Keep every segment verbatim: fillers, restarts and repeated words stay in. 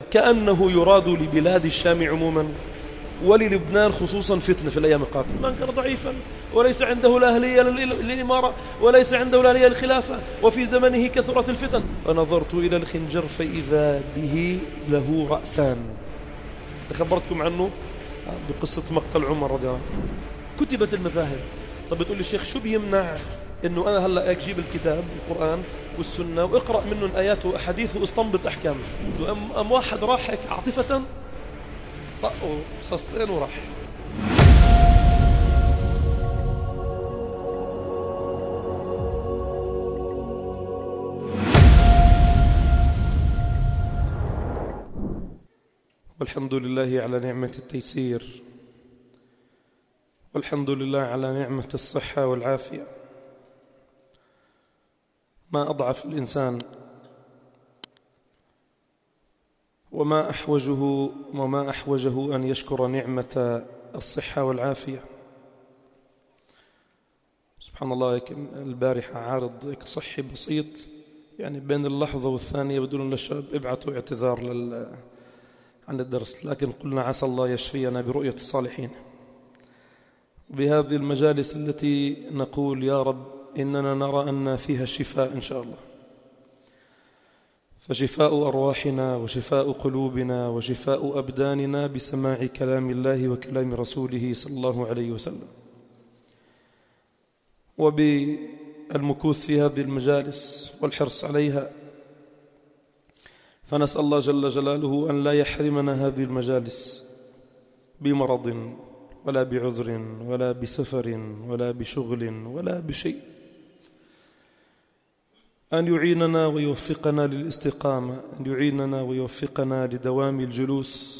كأنه يراد لبلاد الشام عموما وللبنان خصوصا فتنة في الأيام القادمة. من كان ضعيفا وليس عنده الأهلية للإمارة وليس عنده الأهلية للخلافة وفي زمنه كثرت الفتن. فنظرت إلى الخنجر فإذا به له رأسان، خبرتكم عنه بقصة مقتل عمر رضي الله عنه. كتبت المذاهب. طب بتقول لي الشيخ شو بيمنع إنه أنا هلأ أجيب الكتاب القرآن والسنة وإقرأ منه الآيات وأحاديث واستنبط أحكام؟ أم, أم واحد راح هيك عاطفة طقوا صاصتين وراح. والحمد لله على نعمة التيسير، والحمد لله على نعمة الصحة والعافية. ما أضعف الإنسان وما أحوجه وما أحوجه أن يشكر نعمة الصحة والعافية. سبحان الله، البارحة عارض صحي بسيط، يعني بين اللحظة والثانية بدون للشباب ابعثوا اعتذار لل عن الدرس، لكن قلنا عسى الله يشفينا برؤية الصالحين. بهذه المجالس التي نقول يا رب إننا نرى أن فيها الشفاء إن شاء الله، فشفاء أرواحنا وشفاء قلوبنا وشفاء أبداننا بسماع كلام الله وكلام رسوله صلى الله عليه وسلم، وبالمكوث في هذه المجالس والحرص عليها. فنسأل الله جل جلاله أن لا يحرمنا هذه المجالس بمرض ولا بعذر ولا بسفر ولا بشغل ولا بشيء، أن يعيننا ويوفقنا للاستقامة، أن يعيننا ويوفقنا لدوام الجلوس،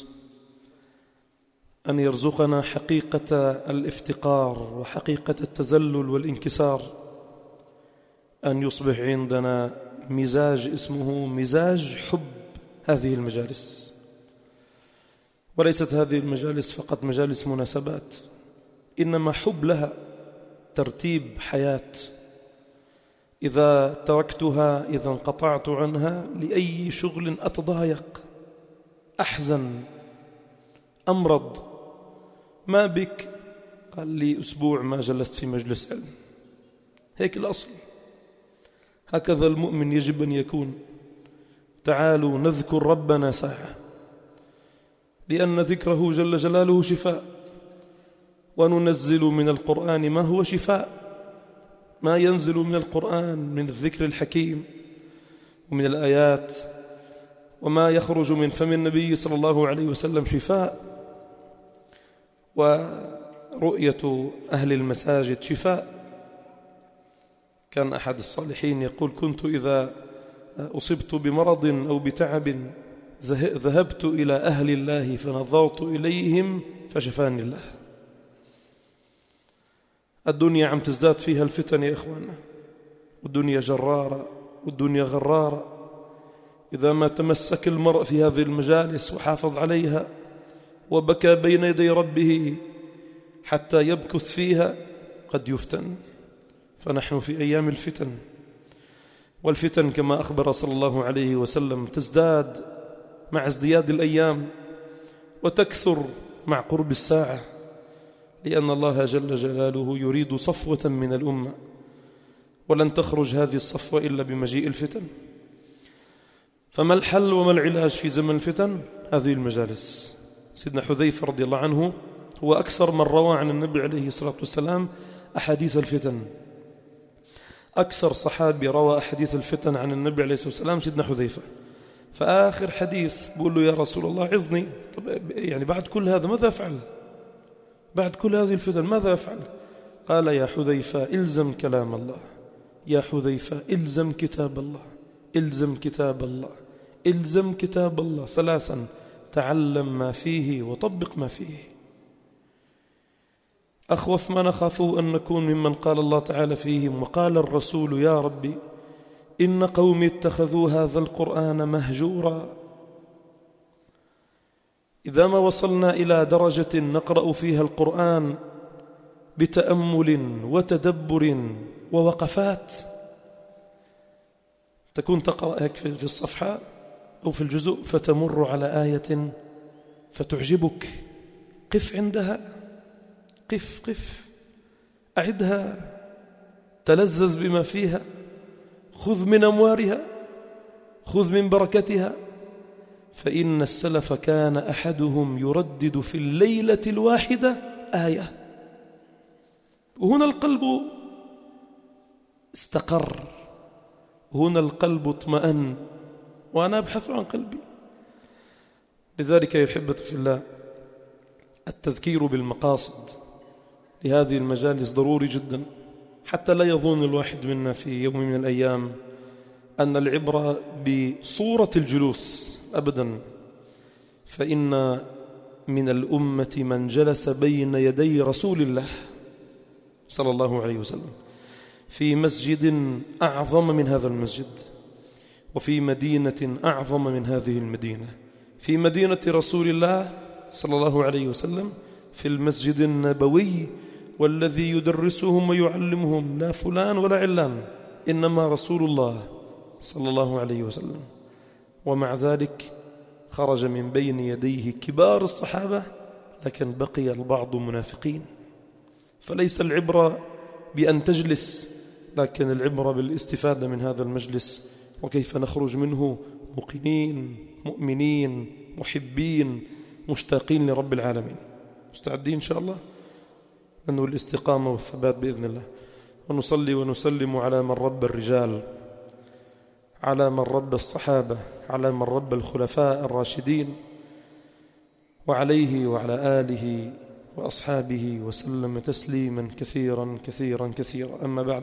أن يرزقنا حقيقة الافتقار وحقيقة التذلل والانكسار، أن يصبح عندنا مزاج اسمه مزاج حب هذه المجالس. وليست هذه المجالس فقط مجالس مناسبات، إنما حب لها ترتيب حياة. إذا تركتها، إذا انقطعت عنها لأي شغل أتضايق، أحزن، أمرض. ما بك؟ قال لي أسبوع ما جلست في مجلس علم. هيك الأصل، هكذا المؤمن يجب أن يكون. تعالوا نذكر ربنا ساعة، لأن ذكره جل جلاله شفاء، وننزل من القرآن ما هو شفاء. ما ينزل من القرآن من الذكر الحكيم ومن الآيات وما يخرج من فم النبي صلى الله عليه وسلم شفاء، ورؤية أهل المساجد شفاء. كان أحد الصالحين يقول: كنت إذا أصبت بمرض أو بتعب ذهبت إلى أهل الله فنظرت إليهم فشفاني الله. الدنيا عم تزداد فيها الفتن يا إخوانا، والدنيا جرارة والدنيا غرارة. إذا ما تمسك المرء في هذه المجالس وحافظ عليها وبكى بين يدي ربه حتى يبكث فيها قد يفتن. فنحن في أيام الفتن، والفتن كما أخبر صلى الله عليه وسلم تزداد مع ازدياد الأيام وتكثر مع قرب الساعة، لأن الله جل جلاله يريد صفوة من الأمة، ولن تخرج هذه الصفوة إلا بمجيء الفتن. فما الحل وما العلاج في زمن الفتن؟ هذه المجالس. سيدنا حذيفة رضي الله عنه هو أكثر من روى عن النبي عليه الصلاة والسلام أحاديث الفتن. أكثر صحابي روى أحاديث الفتن عن النبي عليه الصلاة والسلام سيدنا حذيفة. فآخر حديث بقول له: يا رسول الله عظني، طب يعني بعد كل هذا ماذا أفعل؟ بعد كل هذه الفتن ماذا أفعل؟ قال: يا حذيفة إلزم كلام الله، يا حذيفة إلزم كتاب الله، إلزم كتاب الله، إلزم كتاب الله ثلاثا: تعلم ما فيه وطبق ما فيه. أخوف ما نخافه أن نكون ممن قال الله تعالى فيهم: وقال الرسول يا ربي إن قومي اتخذوا هذا القرآن مهجورا. إذا ما وصلنا إلى درجة نقرأ فيها القرآن بتأمل وتدبر ووقفات، تكون تقرأ هيك في الصفحة أو في الجزء فتمر على آية فتعجبك، قف عندها، قف قف أعدها، تلذذ بما فيها، خذ من أموارها، خذ من بركتها. فإن السلف كان أحدهم يردد في الليلة الواحدة آية، وهنا القلب استقر، هنا القلب اطمأن، وأنا أبحث عن قلبي. لذلك يا أحبتي في الله التذكير بالمقاصد لهذه المجالس ضروري جدا، حتى لا يظن الواحد منا في يوم من الأيام أن العبرة بصورة الجلوس، أبدا. فإن من الأمة من جلس بين يدي رسول الله صلى الله عليه وسلم في مسجد أعظم من هذا المسجد، وفي مدينة أعظم من هذه المدينة، في مدينة رسول الله صلى الله عليه وسلم في المسجد النبوي، والذي يدرسهم ويعلمهم لا فلان ولا علان، إنما رسول الله صلى الله عليه وسلم. ومع ذلك خرج من بين يديه كبار الصحابة، لكن بقي البعض منافقين. فليس العبرة بأن تجلس، لكن العبرة بالاستفادة من هذا المجلس، وكيف نخرج منه موقنين مؤمنين محبين مشتاقين لرب العالمين. مستعدين إن شاء الله أنه الاستقامة والثبات بإذن الله. ونصلي ونسلم على من رب الرجال، على من رب الصحابة، على من رب الخلفاء الراشدين، وعليه وعلى آله وأصحابه وسلم تسليما كثيرا كثيرا كثيرا. أما بعد،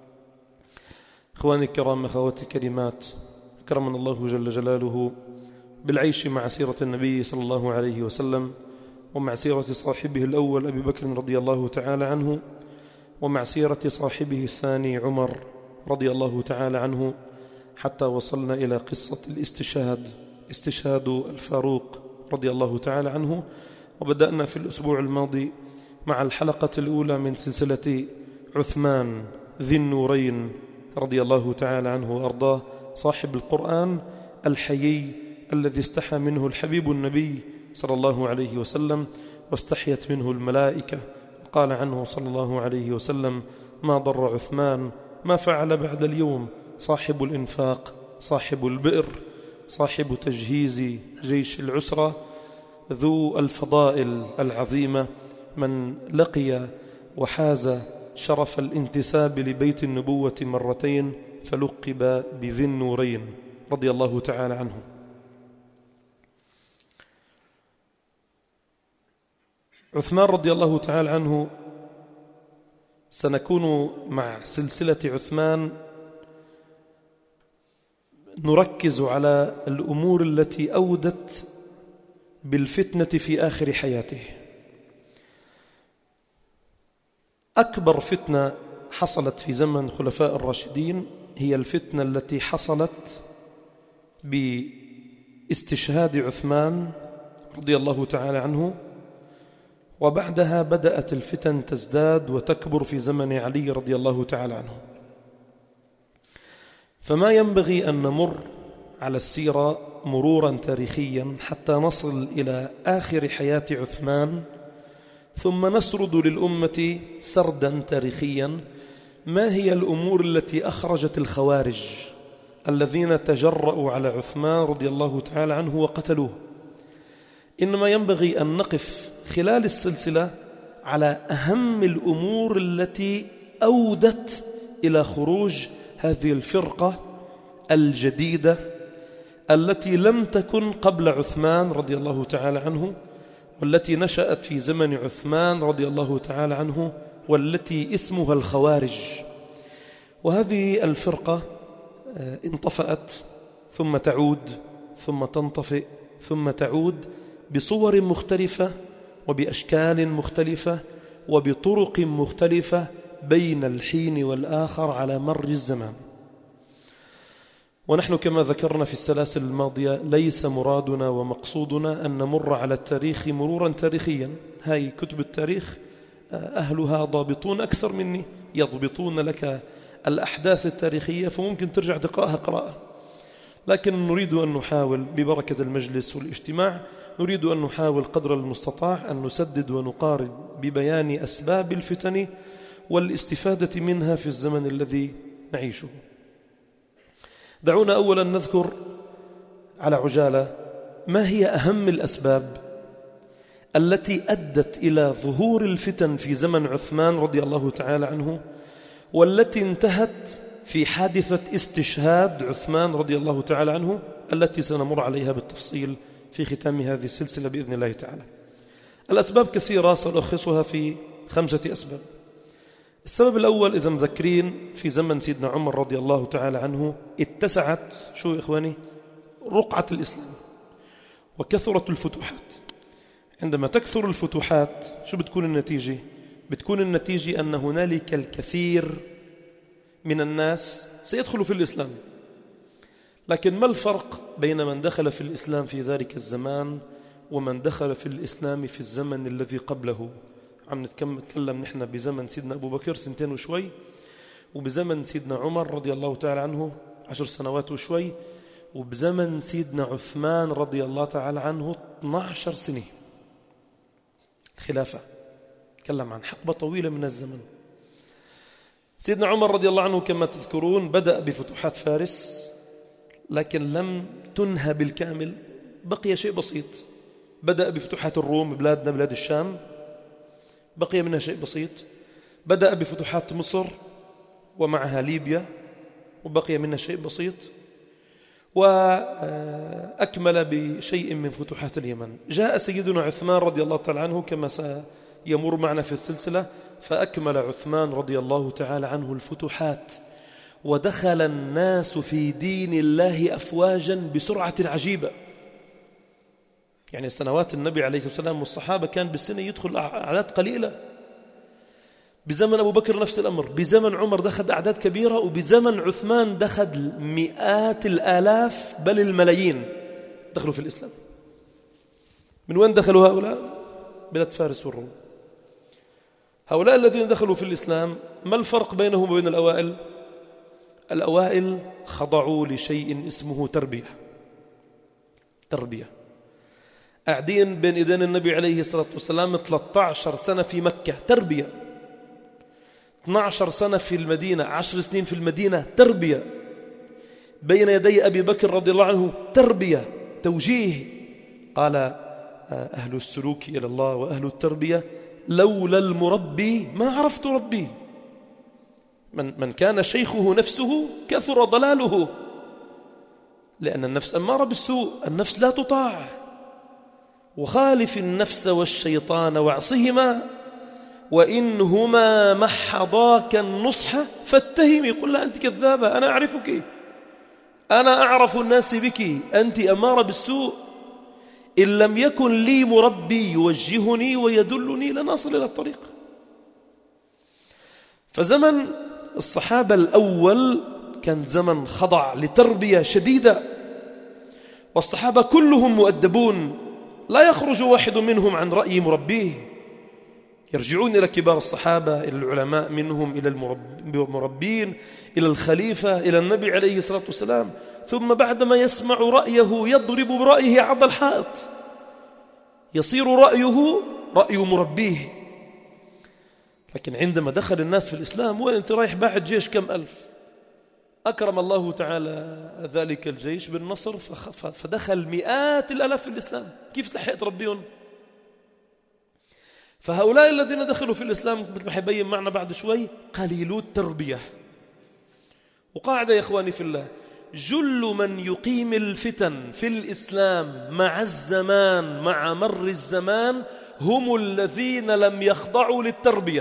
إخواني الكرام، أخواتي الكريمات، أكرمنا الله جل جلاله بالعيش مع سيرة النبي صلى الله عليه وسلم، ومع سيرة صاحبه الأول أبي بكر رضي الله تعالى عنه، ومع سيرة صاحبه الثاني عمر رضي الله تعالى عنه، حتى وصلنا إلى قصة الاستشهاد، استشهاد الفاروق رضي الله تعالى عنه. وبدأنا في الأسبوع الماضي مع الحلقة الأولى من سلسلة عثمان ذي النورين رضي الله تعالى عنه وأرضاه، صاحب القرآن الحيي الذي استحى منه الحبيب النبي صلى الله عليه وسلم، واستحيت منه الملائكة. قال عنه صلى الله عليه وسلم: ما ضر عثمان ما فعل بعد اليوم، صاحب الإنفاق، صاحب البئر، صاحب تجهيز جيش العسرة، ذو الفضائل العظيمة، من لقي وحاز شرف الانتساب لبيت النبوة مرتين، فلقب بذي النورين رضي الله تعالى عنه. عثمان رضي الله تعالى عنه، سنكون مع سلسلة عثمان نركز على الأمور التي أودت بالفتنة في آخر حياته. أكبر فتنة حصلت في زمن خلفاء الراشدين هي الفتنة التي حصلت باستشهاد عثمان رضي الله تعالى عنه، وبعدها بدأت الفتن تزداد وتكبر في زمن علي رضي الله تعالى عنه. فما ينبغي أن نمر على السيرة مرورا تاريخيا حتى نصل إلى آخر حياة عثمان، ثم نسرد للأمة سردا تاريخيا ما هي الأمور التي أخرجت الخوارج الذين تجرؤوا على عثمان رضي الله تعالى عنه وقتلوه. إنما ينبغي أن نقف خلال السلسلة على أهم الأمور التي أودت إلى خروج هذه الفرقة الجديدة التي لم تكن قبل عثمان رضي الله تعالى عنه، والتي نشأت في زمن عثمان رضي الله تعالى عنه، والتي اسمها الخوارج. وهذه الفرقة انطفأت ثم تعود ثم تنطفئ ثم تعود بصور مختلفة وبأشكال مختلفة وبطرق مختلفة بين الحين والآخر على مر الزمان. ونحن كما ذكرنا في السلاسل الماضية ليس مرادنا ومقصودنا أن نمر على التاريخ مرورا تاريخيا. هاي كتب التاريخ أهلها ضابطون أكثر مني، يضبطون لك الأحداث التاريخية، فممكن ترجع تقرأها قراءة. لكن نريد أن نحاول ببركة المجلس والاجتماع، نريد أن نحاول قدر المستطاع أن نسدد ونقارب ببيان أسباب الفتن والاستفادة منها في الزمن الذي نعيشه. دعونا أولا نذكر على عجالة ما هي أهم الأسباب التي أدت إلى ظهور الفتن في زمن عثمان رضي الله تعالى عنه، والتي انتهت في حادثة استشهاد عثمان رضي الله تعالى عنه التي سنمر عليها بالتفصيل في ختام هذه السلسلة بإذن الله تعالى. الأسباب كثيرة، سألخصها في خمسة أسباب. السبب الأول إذا مذكرين، في زمن سيدنا عمر رضي الله تعالى عنه اتسعت شو يا إخواني رقعة الإسلام وكثرت الفتوحات. عندما تكثر الفتوحات شو بتكون النتيجة؟ بتكون النتيجة أن هنالك الكثير من الناس سيدخلوا في الإسلام. لكن ما الفرق بين من دخل في الإسلام في ذلك الزمان ومن دخل في الإسلام في الزمن الذي قبله؟ عم نتكلم نحن بزمن سيدنا أبو بكر سنتين وشوي، وبزمن سيدنا عمر رضي الله تعالى عنه عشر سنوات وشوي، وبزمن سيدنا عثمان رضي الله تعالى عنه اثنتي عشرة سنة خلافة. نتكلم عن حقبة طويلة من الزمن. سيدنا عمر رضي الله عنه كما تذكرون بدأ بفتوحات فارس، لكن لم تنهى بالكامل، بقي شيء بسيط. بدأ بفتوحات الروم، بلادنا بلاد الشام، بقي منها شيء بسيط. بدأ بفتوحات مصر ومعها ليبيا، وبقي منها شيء بسيط. وأكمل بشيء من فتوحات اليمن. جاء سيدنا عثمان رضي الله تعالى عنه كما سيمر معنا في السلسلة، فأكمل عثمان رضي الله تعالى عنه الفتوحات، ودخل الناس في دين الله أفواجا بسرعة عجيبة. يعني سنوات النبي عليه الصلاة والسلام والصحابة كان بالسنة يدخل أعداد قليلة. بزمن أبو بكر نفس الأمر، بزمن عمر دخل أعداد كبيرة، وبزمن عثمان دخل مئات الآلاف بل الملايين دخلوا في الإسلام. من وين دخلوا هؤلاء؟ بلاد فارس والروم. هؤلاء الذين دخلوا في الإسلام ما الفرق بينهم وبين الأوائل؟ الأوائل خضعوا لشيء اسمه تربية. تربية قاعدين بين إيدين النبي عليه الصلاة والسلام ثلاثة عشر سنة في مكة، تربية. اثنتي عشرة سنة في المدينة، عشر سنين في المدينة، تربية. بين يدي أبي بكر رضي الله عنه، تربية، توجيه. قال أهل السلوك إلى الله وأهل التربية لولا المربي ما عرفت ربي. من, من كان شيخه نفسه كثر ضلاله، لأن النفس أمارة بالسوء، النفس لا تطاع. وخالف النفس والشيطان واعصهما وإنهما محضاك النصح فاتهمي. قل لا أنت كذابة، أنا أعرفك، أنا أعرف الناس بك، أنت أمارة بالسوء. إن لم يكن لي مربي يوجهني ويدلني لن أصل إلى الطريق. فزمن الصحابة الأول كان زمن خضع لتربية شديدة، والصحابة كلهم مؤدبون، لا يخرج واحد منهم عن رأي مربيه. يرجعون إلى كبار الصحابة، إلى العلماء منهم، إلى المربين، إلى الخليفة، إلى النبي عليه الصلاة والسلام. ثم بعدما يسمع رأيه يضرب برأيه عض الحائط، يصير رأيه رأي مربيه. لكن عندما دخل الناس في الإسلام، وين أنت رايح باعت جيش كم ألف؟ أكرم الله تعالى ذلك الجيش بالنصر، فدخل مئات الألاف في الإسلام. كيف تلحق تربيهم؟ فهؤلاء الذين دخلوا في الإسلام مثل ما حيبين معنا بعد شوي قليلو التربية. وقاعدة يا إخواني في الله، جل من يقيم الفتن في الإسلام مع الزمان، مع مر الزمان، هم الذين لم يخضعوا للتربية.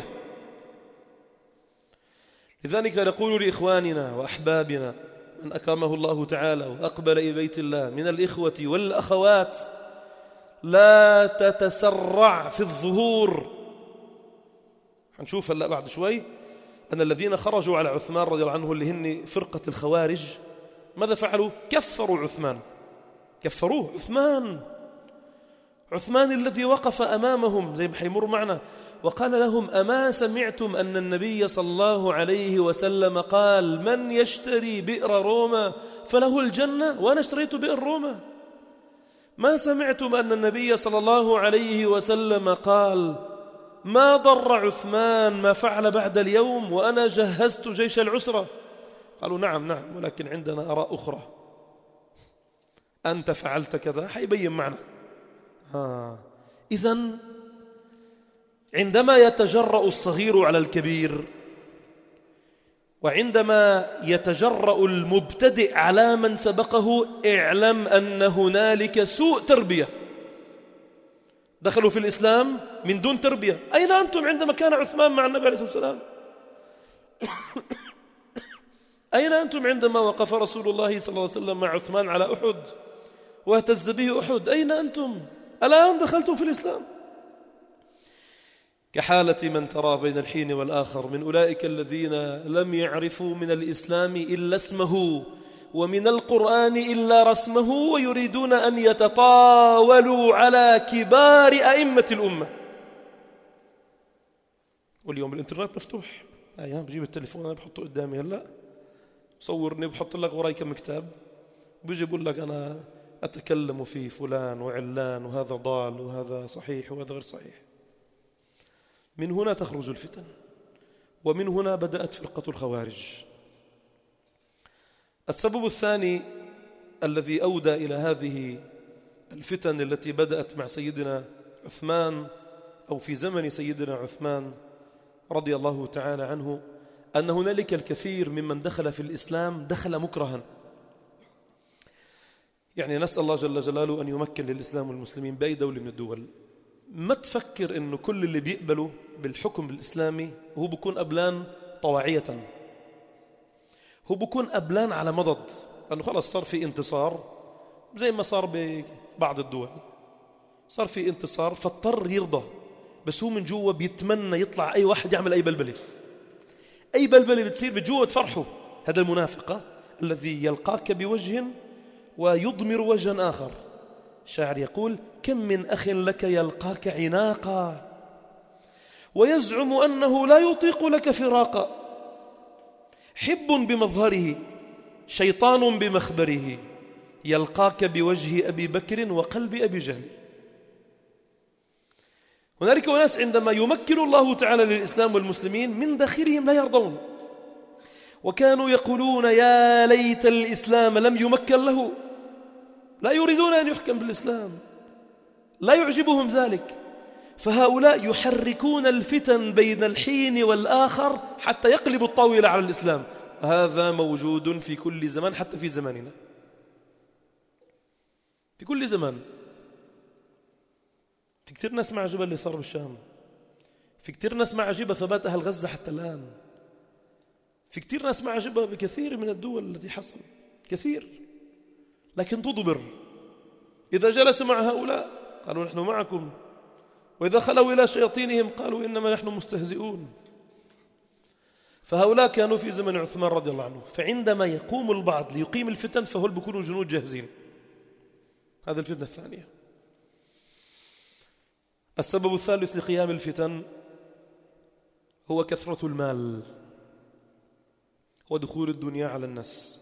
لذلك نقول لإخواننا وأحبابنا من أكرمه الله تعالى وأقبل إلى بيت الله من الإخوة والأخوات، لا تتسرع في الظهور. هنشوف هلا بعد شوي أن الذين خرجوا على عثمان رضي الله عنه اللي هن فرقة الخوارج ماذا فعلوا؟ كفروا عثمان، كفروه. عثمان عثمان الذي وقف أمامهم زي ما حيمر معنا، وقال لهم: أما سمعتم أن النبي صلى الله عليه وسلم قال: من يشتري بئر روما فله الجنة؟ وأنا اشتريت بئر روما. ما سمعتم أن النبي صلى الله عليه وسلم قال: ما ضر عثمان ما فعل بعد اليوم وأنا جهزت جيش العسرة؟ قالوا: نعم نعم، ولكن عندنا آراء أخرى. أنت فعلت كذا، حيبين معنا. آه. إذن عندما يتجرأ الصغير على الكبير، وعندما يتجرأ المبتدئ على من سبقه، اعلم أن هنالك سوء تربية. دخلوا في الإسلام من دون تربية. أين أنتم عندما كان عثمان مع النبي عليه الصلاة والسلام؟ أين أنتم عندما وقف رسول الله صلى الله عليه وسلم مع عثمان على أحد واهتز به أحد؟ أين أنتم؟ الآن دخلتم في الإسلام. كحالة من ترى بين الحين والآخر من أولئك الذين لم يعرفوا من الإسلام إلا اسمه ومن القرآن إلا رسمه، ويريدون أن يتطاولوا على كبار أئمة الأمة. واليوم الإنترنت مفتوح، أيام بجيب التليفون أنا بحطه قدامي هلأ، صورني بحط لك وراي كم كتاب، بيجي بقول لك أنا أتكلم في فلان وعلان وهذا ضال وهذا صحيح وهذا غير صحيح. من هنا تخرج الفتن، ومن هنا بدأت فرقة الخوارج. السبب الثاني الذي أودى إلى هذه الفتن التي بدأت مع سيدنا عثمان أو في زمن سيدنا عثمان رضي الله تعالى عنه، أن هنالك الكثير ممن دخل في الإسلام دخل مكرها. يعني نسأل الله جل جلاله أن يمكن للإسلام والمسلمين بأي دولة من الدول. ما تفكر أنه كل اللي بيقبلوا بالحكم الإسلامي هو بيكون أبلان طواعية، هو بيكون أبلان على مضض، لأنه خلاص صار في انتصار زي ما صار ببعض الدول، صار في انتصار فاضطر يرضى، بس هو من جوا بيتمنى يطلع أي واحد يعمل أي بلبلة، أي بلبلة بتصير بجوا تفرحه. هذا المنافق الذي يلقاك بوجه ويضمر وجها آخر. شاعر يقول: كم من أخ لك يلقاك عناقا ويزعم أنه لا يطيق لك فراقا، حب بمظهره شيطان بمخبره، يلقاك بوجه أبي بكر وقلب أبي جهل. هنالك ناس عندما يمكن الله تعالى للإسلام والمسلمين من داخلهم لا يرضون، وكانوا يقولون: يا ليت الإسلام لم يمكن له. لا يريدون أن يحكم بالإسلام، لا يعجبهم ذلك، فهؤلاء يحركون الفتن بين الحين والآخر حتى يقلبوا الطاولة على الإسلام. هذا موجود في كل زمان، حتى في زماننا، في كل زمان. في كثير ناس معجبة اللي صار بالشام، في كثير ناس معجبة ثبات أهل غزة حتى الآن، في كثير ناس معجبة بكثير من الدول التي حصل كثير، لكن تضبر. إذا جلس مع هؤلاء قالوا: نحن معكم، وإذا خلوا إلى شياطينهم قالوا: إنما نحن مستهزئون. فهؤلاء كانوا في زمن عثمان رضي الله عنه، فعندما يقوم البعض ليقيم الفتن فهل بيكونوا جنود جاهزين. هذا الفتنة الثانية. السبب الثالث لقيام الفتن هو كثرة المال ودخول الدنيا على الناس.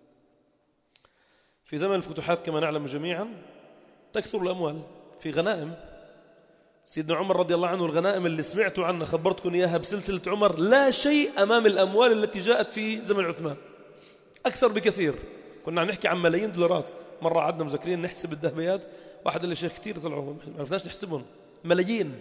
في زمن الفتوحات كما نعلم جميعا تكثر الأموال في غنائم. سيدنا عمر رضي الله عنه الغنائم اللي سمعتوا عنها خبرتكم إياها بسلسلة عمر لا شيء أمام الأموال التي جاءت في زمن عثمان، أكثر بكثير. كنا عم نحكي عن ملايين دولارات. مرة عدنا مذكرين نحسب الذهبيات، واحد اللي شيخ كتير طلعوا ما عرفناش نحسبهم، ملايين.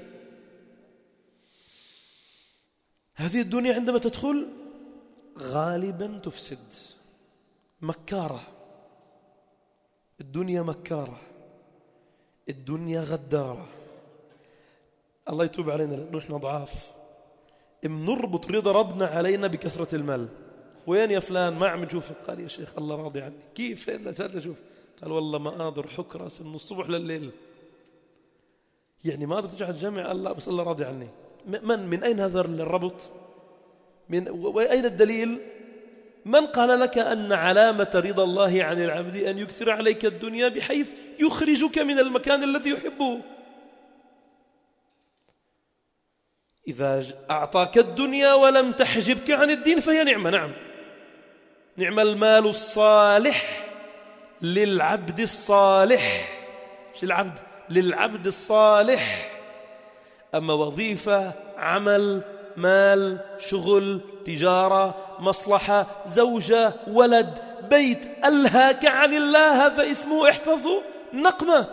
هذه الدنيا عندما تدخل غالبا تفسد، مكارة. الدنيا مكارة، الدنيا غدارة. الله يتوب علينا لأنه نحن ضعاف، بنربط رضا ربنا علينا بكثرة المال. وين يا فلان؟ ما عم نشوفك. قال: يا شيخ الله راضي عني. كيف؟ لا تشوف. قال: والله ما قادر حك راس من الصبح لليل، يعني ما قادر ترجع الجامع. الله بس الله راضي عني. من من أين هذا الربط؟ من وأين الدليل؟ من قال لك أن علامة رضا الله عن العبد أن يكثر عليك الدنيا بحيث يخرجك من المكان الذي يحبه؟ إذا أعطاك الدنيا ولم تحجبك عن الدين فهي نعمة. نعم، نعم المال الصالح للعبد الصالح. مش العبد، للعبد الصالح. أما وظيفة، عمل، مال، شغل، تجارة، مصلحة، زوجة، ولد، بيت ألهاك عن الله، هذا اسمه احفظه نقمة.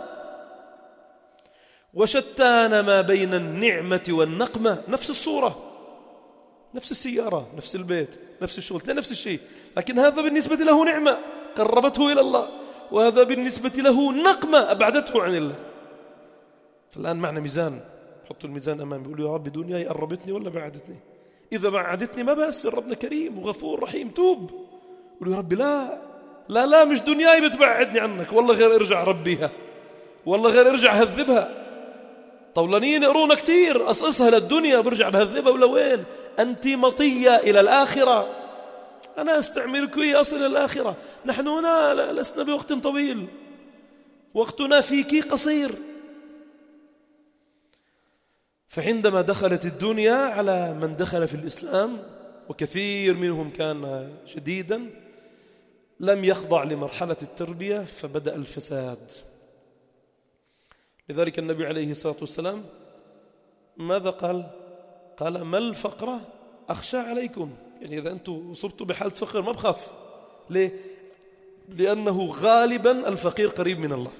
وشتان ما بين النعمة والنقمة. نفس الصورة، نفس السيارة، نفس البيت، نفس الشغل، نفس الشيء، لكن هذا بالنسبة له نعمة قربته إلى الله، وهذا بالنسبة له نقمة أبعدته عن الله. فالآن معنا ميزان، حطوا الميزان أمامي، بيقولوا يا رب دنياي قربتني ولا بعدتني؟ إذا بعدتني ما بأسر، ربنا كريم وغفور رحيم، توب. يقولوا يا رب لا لا لا مش دنياي بتبعدني عنك، والله غير ارجع ربيها، والله غير ارجع هذبها. طولانين يقرونا كتير، قصصها للدنيا برجع بهذبها. ولا وين أنت مطية إلى الآخرة، أنا أستعملك أصل إلى الآخرة. نحن هنا لسنا بوقت طويل، وقتنا فيك قصير. فعندما دخلت الدنيا على من دخل في الإسلام، وكثير منهم كان شديدا، لم يخضع لمرحلة التربية فبدأ الفساد. لذلك النبي عليه الصلاة والسلام ماذا قال؟ قال ما الفقر أخشى عليكم. يعني إذا أنتم أصبتوا بحالة فقر ما بخاف. ليه؟ لأنه غالبا الفقير قريب من الله.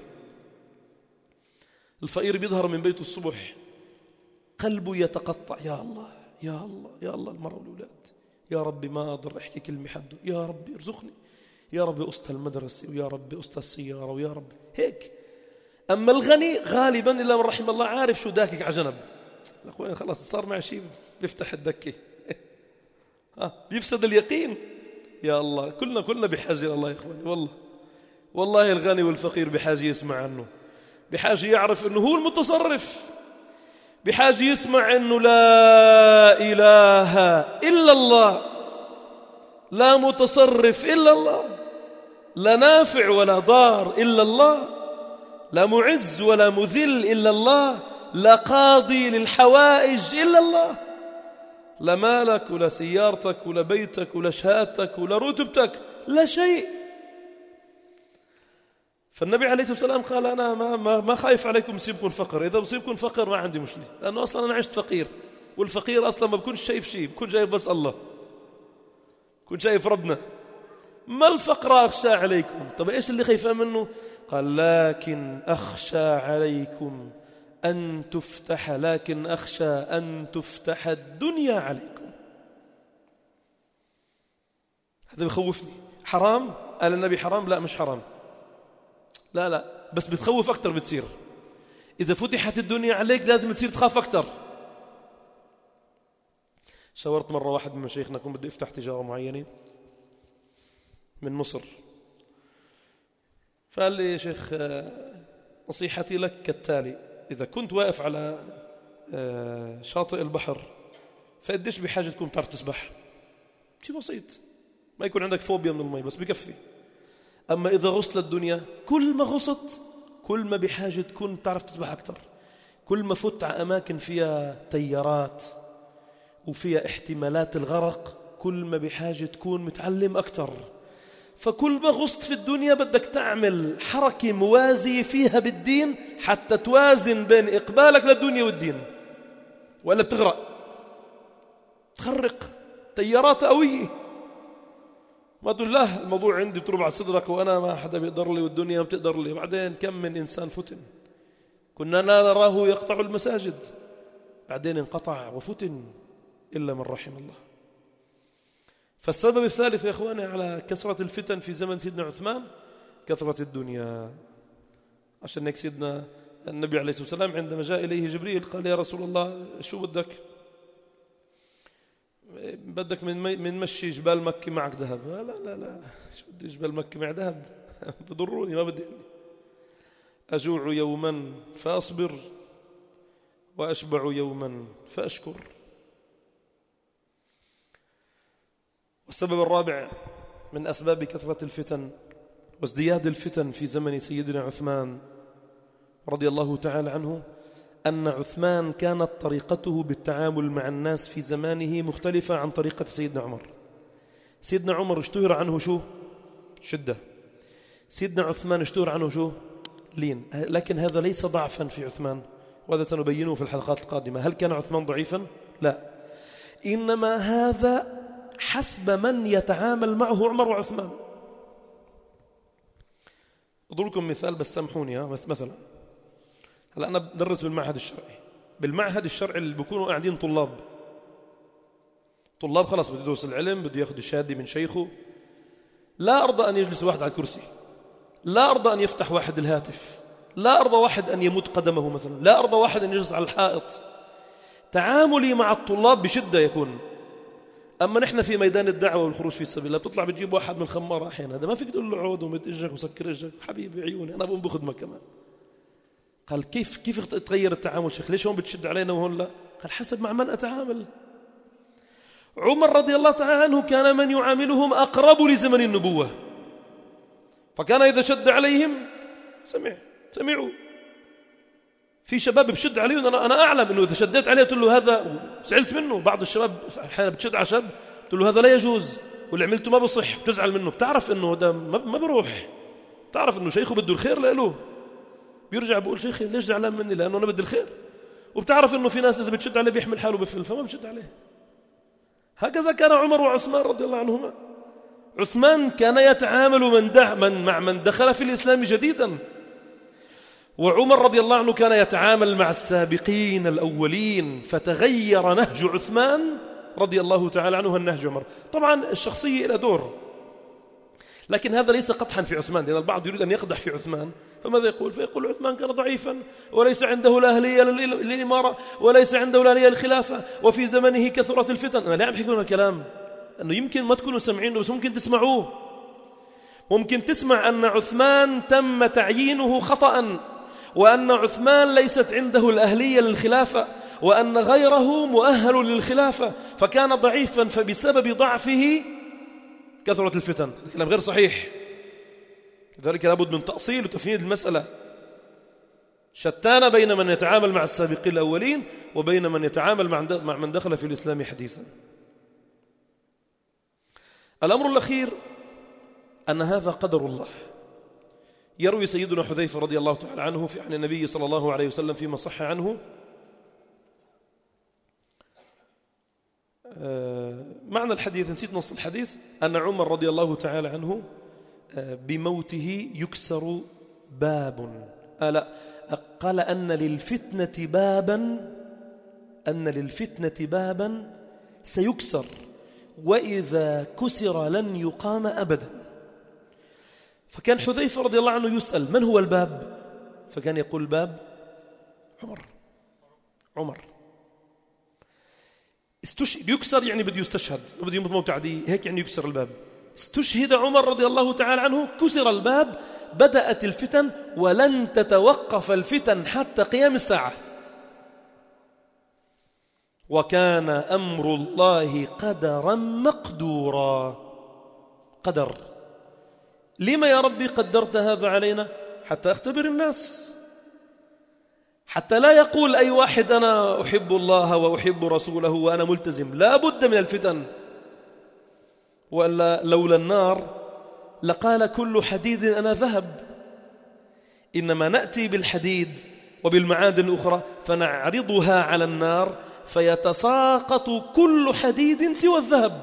الفقير بيظهر من بيته الصبح قلبه يتقطع، يا الله يا الله يا الله المرأة والأولاد، يا ربي ما أقدر أحكي كلمة حده، يا ربي ارزقني، يا ربي أستا المدرسة، ويا ربي أستا السيارة، ويا ربي هيك. أما الغني غالبا إلا من رحم الله عارف شو داكك على جنب. الأخوان خلاص صار معي شيء بيفتح الدكة بيفسد اليقين. يا الله كلنا كلنا بحاجة إلى الله يا إخواني. والله والله الغني والفقير بحاجة يسمع عنه، بحاجة يعرف أنه هو المتصرف، بحاجة يسمع أنه لا إله إلا الله، لا متصرف إلا الله، لا نافع ولا ضار إلا الله، لا معز ولا مذل إلا الله، لا قاضي للحوائج إلا الله، لا مالك ولا سيارتك ولا بيتك ولا شهادتك ولا رتبتك، لا شيء. فالنبي عليه الصلاة والسلام قال أنا ما, ما, ما خايف عليكم يصيبكم فقر، إذا بصيبكم فقر ما عندي مشكلة، لأنه أصلا أنا عشت فقير، والفقير أصلا ما بكونش شايف شيء، بكون شايف بس الله، بكون شايف ربنا. ما الفقر أخشى عليكم. طب إيش اللي خايفة منه؟ قال لكن أخشى عليكم أن تفتح لكن أخشى أن تفتح الدنيا عليكم. هذا بيخوفني. حرام؟ قال النبي حرام؟ لا مش حرام، لا لا، بس بتخوف أكتر بتصير. إذا فتحت الدنيا عليك لازم تصير تخاف أكتر. شاورت مرة واحد من مشايخنا كنت بدي أفتح تجارة معينة من مصر، فقال لي يا شيخ نصيحتي لك كالتالي: إذا كنت واقف على شاطئ البحر فقديش بحاجة تكون بتعرف تسبح؟ شيء بسيط، ما يكون عندك فوبيا من المي بس بكفي. أما إذا غصت للدنيا كل ما غصت كل ما بحاجة تكون تعرف تسبح أكتر، كل ما فت على أماكن فيها تيارات وفيها احتمالات الغرق كل ما بحاجة تكون متعلم أكتر. فكل ما غصت في الدنيا بدك تعمل حركة موازية فيها بالدين حتى توازن بين إقبالك للدنيا والدين، وإلا بتغرق تخرق تيارات قوية. ما تقول له الموضوع عندي بتربع على صدرك وأنا ما حدا بيقدر لي والدنيا ما بتقدر لي. بعدين كم من إنسان فتن كنا نراه يقطع المساجد بعدين انقطع وفتن إلا من رحم الله. فالسبب الثالث يا إخواني على كثرة الفتن في زمن سيدنا عثمان كثرة الدنيا. عشان هيك سيدنا النبي عليه الصلاة والسلام عندما جاء إليه جبريل قال يا رسول الله شو بدك؟ بدك من من مشي جبال مكة معك ذهب؟ لا لا لا شو بدي جبال مكة مع ذهب؟ بضروني ما بدي. أجوع يوما فأصبر وأشبع يوما فأشكر. والسبب الرابع من أسباب كثرة الفتن وازدياد الفتن في زمن سيدنا عثمان رضي الله تعالى عنه أن عثمان كانت طريقته بالتعامل مع الناس في زمانه مختلفة عن طريقة سيدنا عمر. سيدنا عمر اشتهر عنه شو؟ شدة. سيدنا عثمان اشتهر عنه شو؟ لين. لكن هذا ليس ضعفا في عثمان، وهذا سنبينه في الحلقات القادمة. هل كان عثمان ضعيفا؟ لا، إنما هذا حسب من يتعامل معه عمر وعثمان. أضرب لكم مثال بس سامحوني. مثلا هلا أنا بدرس بالمعهد الشرعي. بالمعهد الشرعي اللي بيكونوا قاعدين طلاب طلاب خلاص بده يدرس العلم، بده ياخذ الشهادة من شيخه. لا أرضى أن يجلس واحد على الكرسي، لا أرضى أن يفتح واحد الهاتف، لا أرضى واحد أن يمد قدمه مثلا، لا أرضى واحد أن يجلس على الحائط. تعاملي مع الطلاب بشدة يكون. أما نحن في ميدان الدعوة والخروج في سبيل الله بتطلع بتجيب واحد من الخمارة أحيانا، هذا ما فيك تقول له عود ومد إجك وسكر إجك. حبيبي عيوني أنا بقوم بخدمك كمان. قال كيف كيف تغير التعامل شيخ؟ ليش هون بتشد علينا وهون لا؟ قال حسب مع من أتعامل. عمر رضي الله تعالى عنه كان من يعاملهم أقرب لزمن النبوة، فكان إذا شد عليهم سمع سمعوا. في شباب بشد عليهم، أنا أنا أعلم إنه إذا شديت عليه تقول له هذا زعلت منه. بعض الشباب أحيانا بتشد على شاب تقول له هذا لا يجوز واللي عملته ما بصح، بتزعل منه. بتعرف إنه هذا ما بروح، بتعرف إنه شيخه بده الخير له، بيرجع بقول شيخي ليش زعلان مني؟ لأنه أنا بدي الخير. وبتعرف إنه في ناس إذا بتشد عليه بيحمل حاله بفل، فما بشد عليه. هكذا كان عمر وعثمان رضي الله عنهما. عثمان كان يتعامل من دع من مع من دخل في الإسلام جديدا، وعمر رضي الله عنه كان يتعامل مع السابقين الأولين، فتغير نهج عثمان رضي الله تعالى عنه النهج عمر. طبعا الشخصية إلى دور، لكن هذا ليس قدحا في عثمان، لأن البعض يريد أن يقدح في عثمان. فماذا يقول؟ فيقول عثمان كان ضعيفا وليس عنده الأهلية للإمارة وليس عنده الأهلية للخلافة، وفي زمنه كثرت الفتن. أنا لا عم بحكي لنا الكلام أنه يمكن ما تكونوا سمعينه بس ممكن تسمعوه. ممكن تسمع أن عثمان تم تعيينه خطأ، وأن عثمان ليست عنده الأهلية للخلافة، وأن غيره مؤهل للخلافة، فكان ضعيفا فبسبب ضعفه كثرت الفتن. هذا كلام غير صحيح. لذلك لابد من تأصيل وتفنيد المسألة. شتان بين من يتعامل مع السابقين الأولين وبين من يتعامل مع من دخل في الإسلام حديثا. الأمر الأخير أن هذا قدر الله. يروي سيدنا حذيفة رضي الله تعالى عنه في عن النبي صلى الله عليه وسلم فيما صح عنه معنى الحديث، نسيت نص الحديث، أن عمر رضي الله تعالى عنه بموته يكسر باب. آه لا قال أن للفتنة بابا أن للفتنة بابا سيكسر وإذا كسر لن يقام أبدا. فكان حذيفة رضي الله عنه يسأل من هو الباب؟ فكان يقول الباب عمر. عمر استشهد. يكسر يعني بده يستشهد، بده يموت موت عادي، هيك يعني يكسر الباب. استشهد عمر رضي الله تعالى عنه، كسر الباب، بدأت الفتن ولن تتوقف الفتن حتى قيام الساعة. وكان أمر الله قدرا مقدورا. قدر. لما يا ربي قدرت هذا علينا؟ حتى أختبر الناس، حتى لا يقول أي واحد أنا أحب الله وأحب رسوله وأنا ملتزم. لا بد من الفتن، وإلا لولا النار لقال كل حديد أنا ذهب. إنما نأتي بالحديد وبالمعادن الأخرى فنعرضها على النار فيتساقط كل حديد سوى الذهب.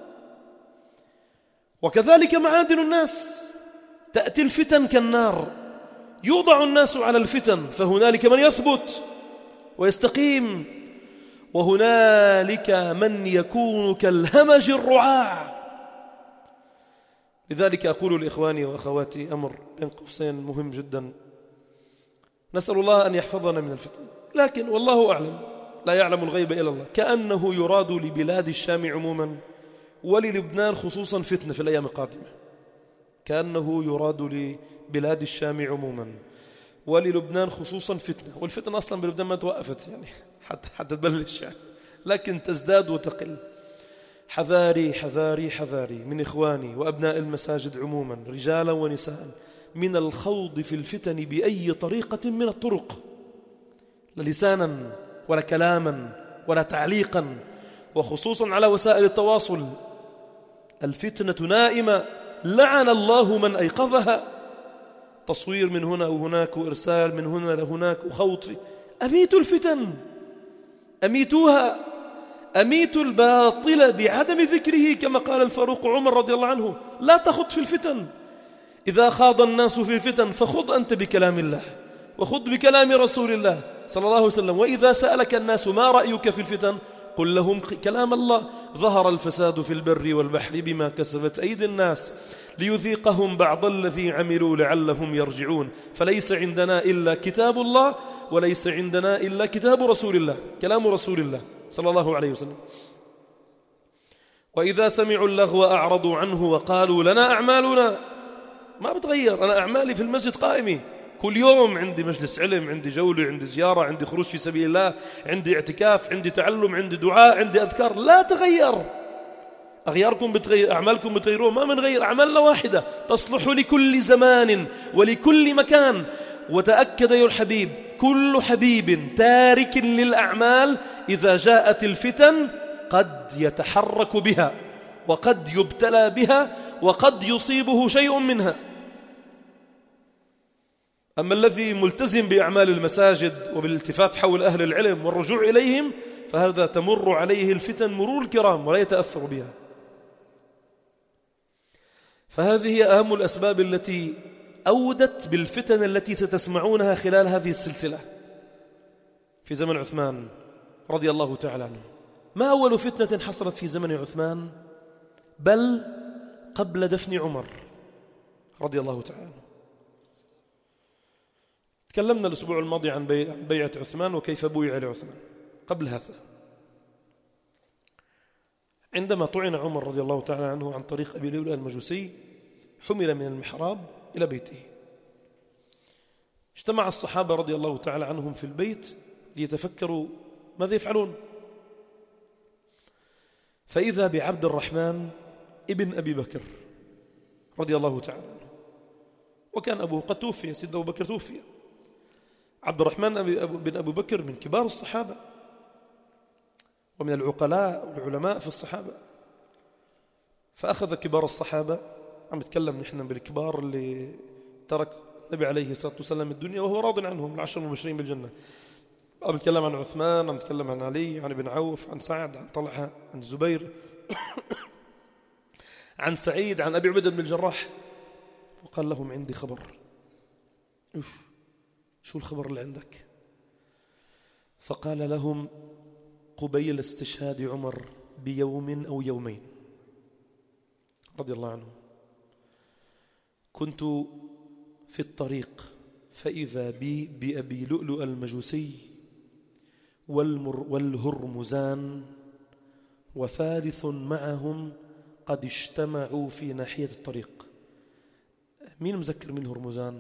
وكذلك معادن الناس، تأتي الفتن كالنار، يوضع الناس على الفتن فهنالك من يثبت ويستقيم، وهنالك من يكون كالهمج الرعاع. لذلك أقول لإخواني وأخواتي أمر بين قوسين مهم جدا، نسأل الله أن يحفظنا من الفتن، لكن والله أعلم لا يعلم الغيب إلا الله. كأنه يراد لبلاد الشام عموما وللبنان خصوصا فتنة في الأيام القادمة. كأنه يراد لبلاد الشام عموما وللبنان خصوصا فتنة، والفتنة أصلا بلبنان ما توقفت يعني حتى, حتى تبلش يعني، لكن تزداد وتقل. حذاري حذاري حذاري من إخواني وأبناء المساجد عموما رجالا ونساء من الخوض في الفتن بأي طريقة من الطرق. لا لسانا ولا كلاما ولا تعليقا، وخصوصا على وسائل التواصل. الفتنة نائمة، لعن الله من أيقظها. تصوير من هنا وهناك، وإرسال من هنا لهناك، وخوض. أميتوا الفتن، أميتوها، أميتوا الباطل بعدم ذكره، كما قال الفاروق عمر رضي الله عنه: لا تخض في الفتن. إذا خاض الناس في الفتن فخض أنت بكلام الله، وخض بكلام رسول الله صلى الله عليه وسلم. وإذا سألك الناس ما رأيك في الفتن قل لهم كلام الله: ظهر الفساد في البر والبحر بما كسبت أيدي الناس ليذيقهم بعض الذي عملوا لعلهم يرجعون. فليس عندنا إلا كتاب الله، وليس عندنا إلا كتاب رسول الله، كلام رسول الله صلى الله عليه وسلم. وإذا سمعوا اللغو أعرضوا عنه وقالوا لنا أعمالنا. ما بتغير، أنا أعمالي في المسجد قائمة كل يوم، عندي مجلس علم، عندي جولة، عندي زيارة، عندي خروج في سبيل الله، عندي اعتكاف، عندي تعلم، عندي دعاء، عندي أذكار. لا تغير. أغياركم بتغير، أعمالكم بتغيرون، ما منغير. أعمالنا واحدة تصلح لكل زمان ولكل مكان. وتأكد يا الحبيب: كل حبيب تارك للأعمال إذا جاءت الفتن قد يتحرك بها، وقد يبتلى بها، وقد يصيبه شيء منها. أما الذي ملتزم بأعمال المساجد وبالالتفاف حول أهل العلم والرجوع إليهم، فهذا تمر عليه الفتن مرور الكرام ولا يتأثر بها. فهذه هي أهم الأسباب التي أودت بالفتن التي ستسمعونها خلال هذه السلسلة في زمن عثمان رضي الله تعالى عنه. ما أول فتنة حصلت في زمن عثمان، بل قبل دفن عمر رضي الله تعالى عنه. تكلمنا الأسبوع الماضي عن بيعة عثمان وكيف بويع لعثمان. قبل هذا، عندما طعن عمر رضي الله تعالى عنه عن طريق أبي لؤلؤ المجوسي، حمل من المحراب إلى بيته. اجتمع الصحابة رضي الله تعالى عنهم في البيت ليتفكروا ماذا يفعلون. فإذا بعبد الرحمن ابن أبي بكر رضي الله تعالى عنه، وكان أبوه قد توفي، سيدنا أبو بكر توفي. عبد الرحمن بن أبي بكر من كبار الصحابة ومن العقلاء والعلماء في الصحابة. فأخذ كبار الصحابة، عم نتكلم نحن بالكبار اللي ترك النبي عليه الصلاة والسلام الدنيا وهو راض عنهم، العشر المبشرين بالجنة. عم نتكلم عن عثمان، عم نتكلم عن علي، عن ابن عوف، عن سعد، عن طلحة، عن الزبير، عن سعيد، عن أبي عبيدة بن الجراح. وقال لهم: عندي خبر. أوف، شو الخبر اللي عندك؟ فقال لهم: قبيل استشهاد عمر بيوم أو يومين رضي الله عنه، كنت في الطريق فإذا بي بأبي لؤلؤ المجوسي والهرمزان وثالث معهم قد اجتمعوا في ناحية الطريق. مين مذكر من الهرمزان؟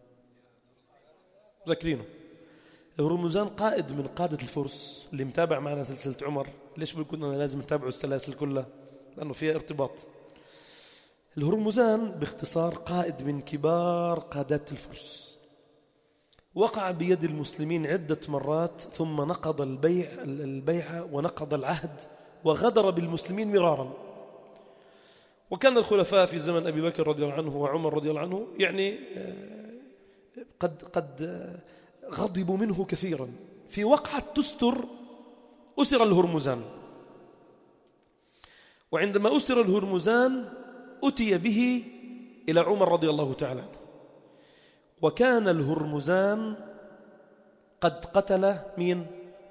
مذكرينه. الهرمزان قائد من قادة الفرس اللي متابع معنا سلسلة عمر. ليش بنقول أننا لازم نتابعوا السلاسل كلها؟ لأنه فيها ارتباط. الهرمزان باختصار قائد من كبار قادات الفرس، وقع بيد المسلمين عدة مرات، ثم نقض البيع البيعة ونقض العهد وغدر بالمسلمين مرارا. وكان الخلفاء في زمن أبي بكر رضي الله عنه وعمر رضي الله عنه يعني قد قد غضبوا منه كثيرا. في وقعة تستر أسر الهرمزان، وعندما أسر الهرمزان أتي به إلى عمر رضي الله تعالى عنه، وكان الهرمزان قد قتل مين؟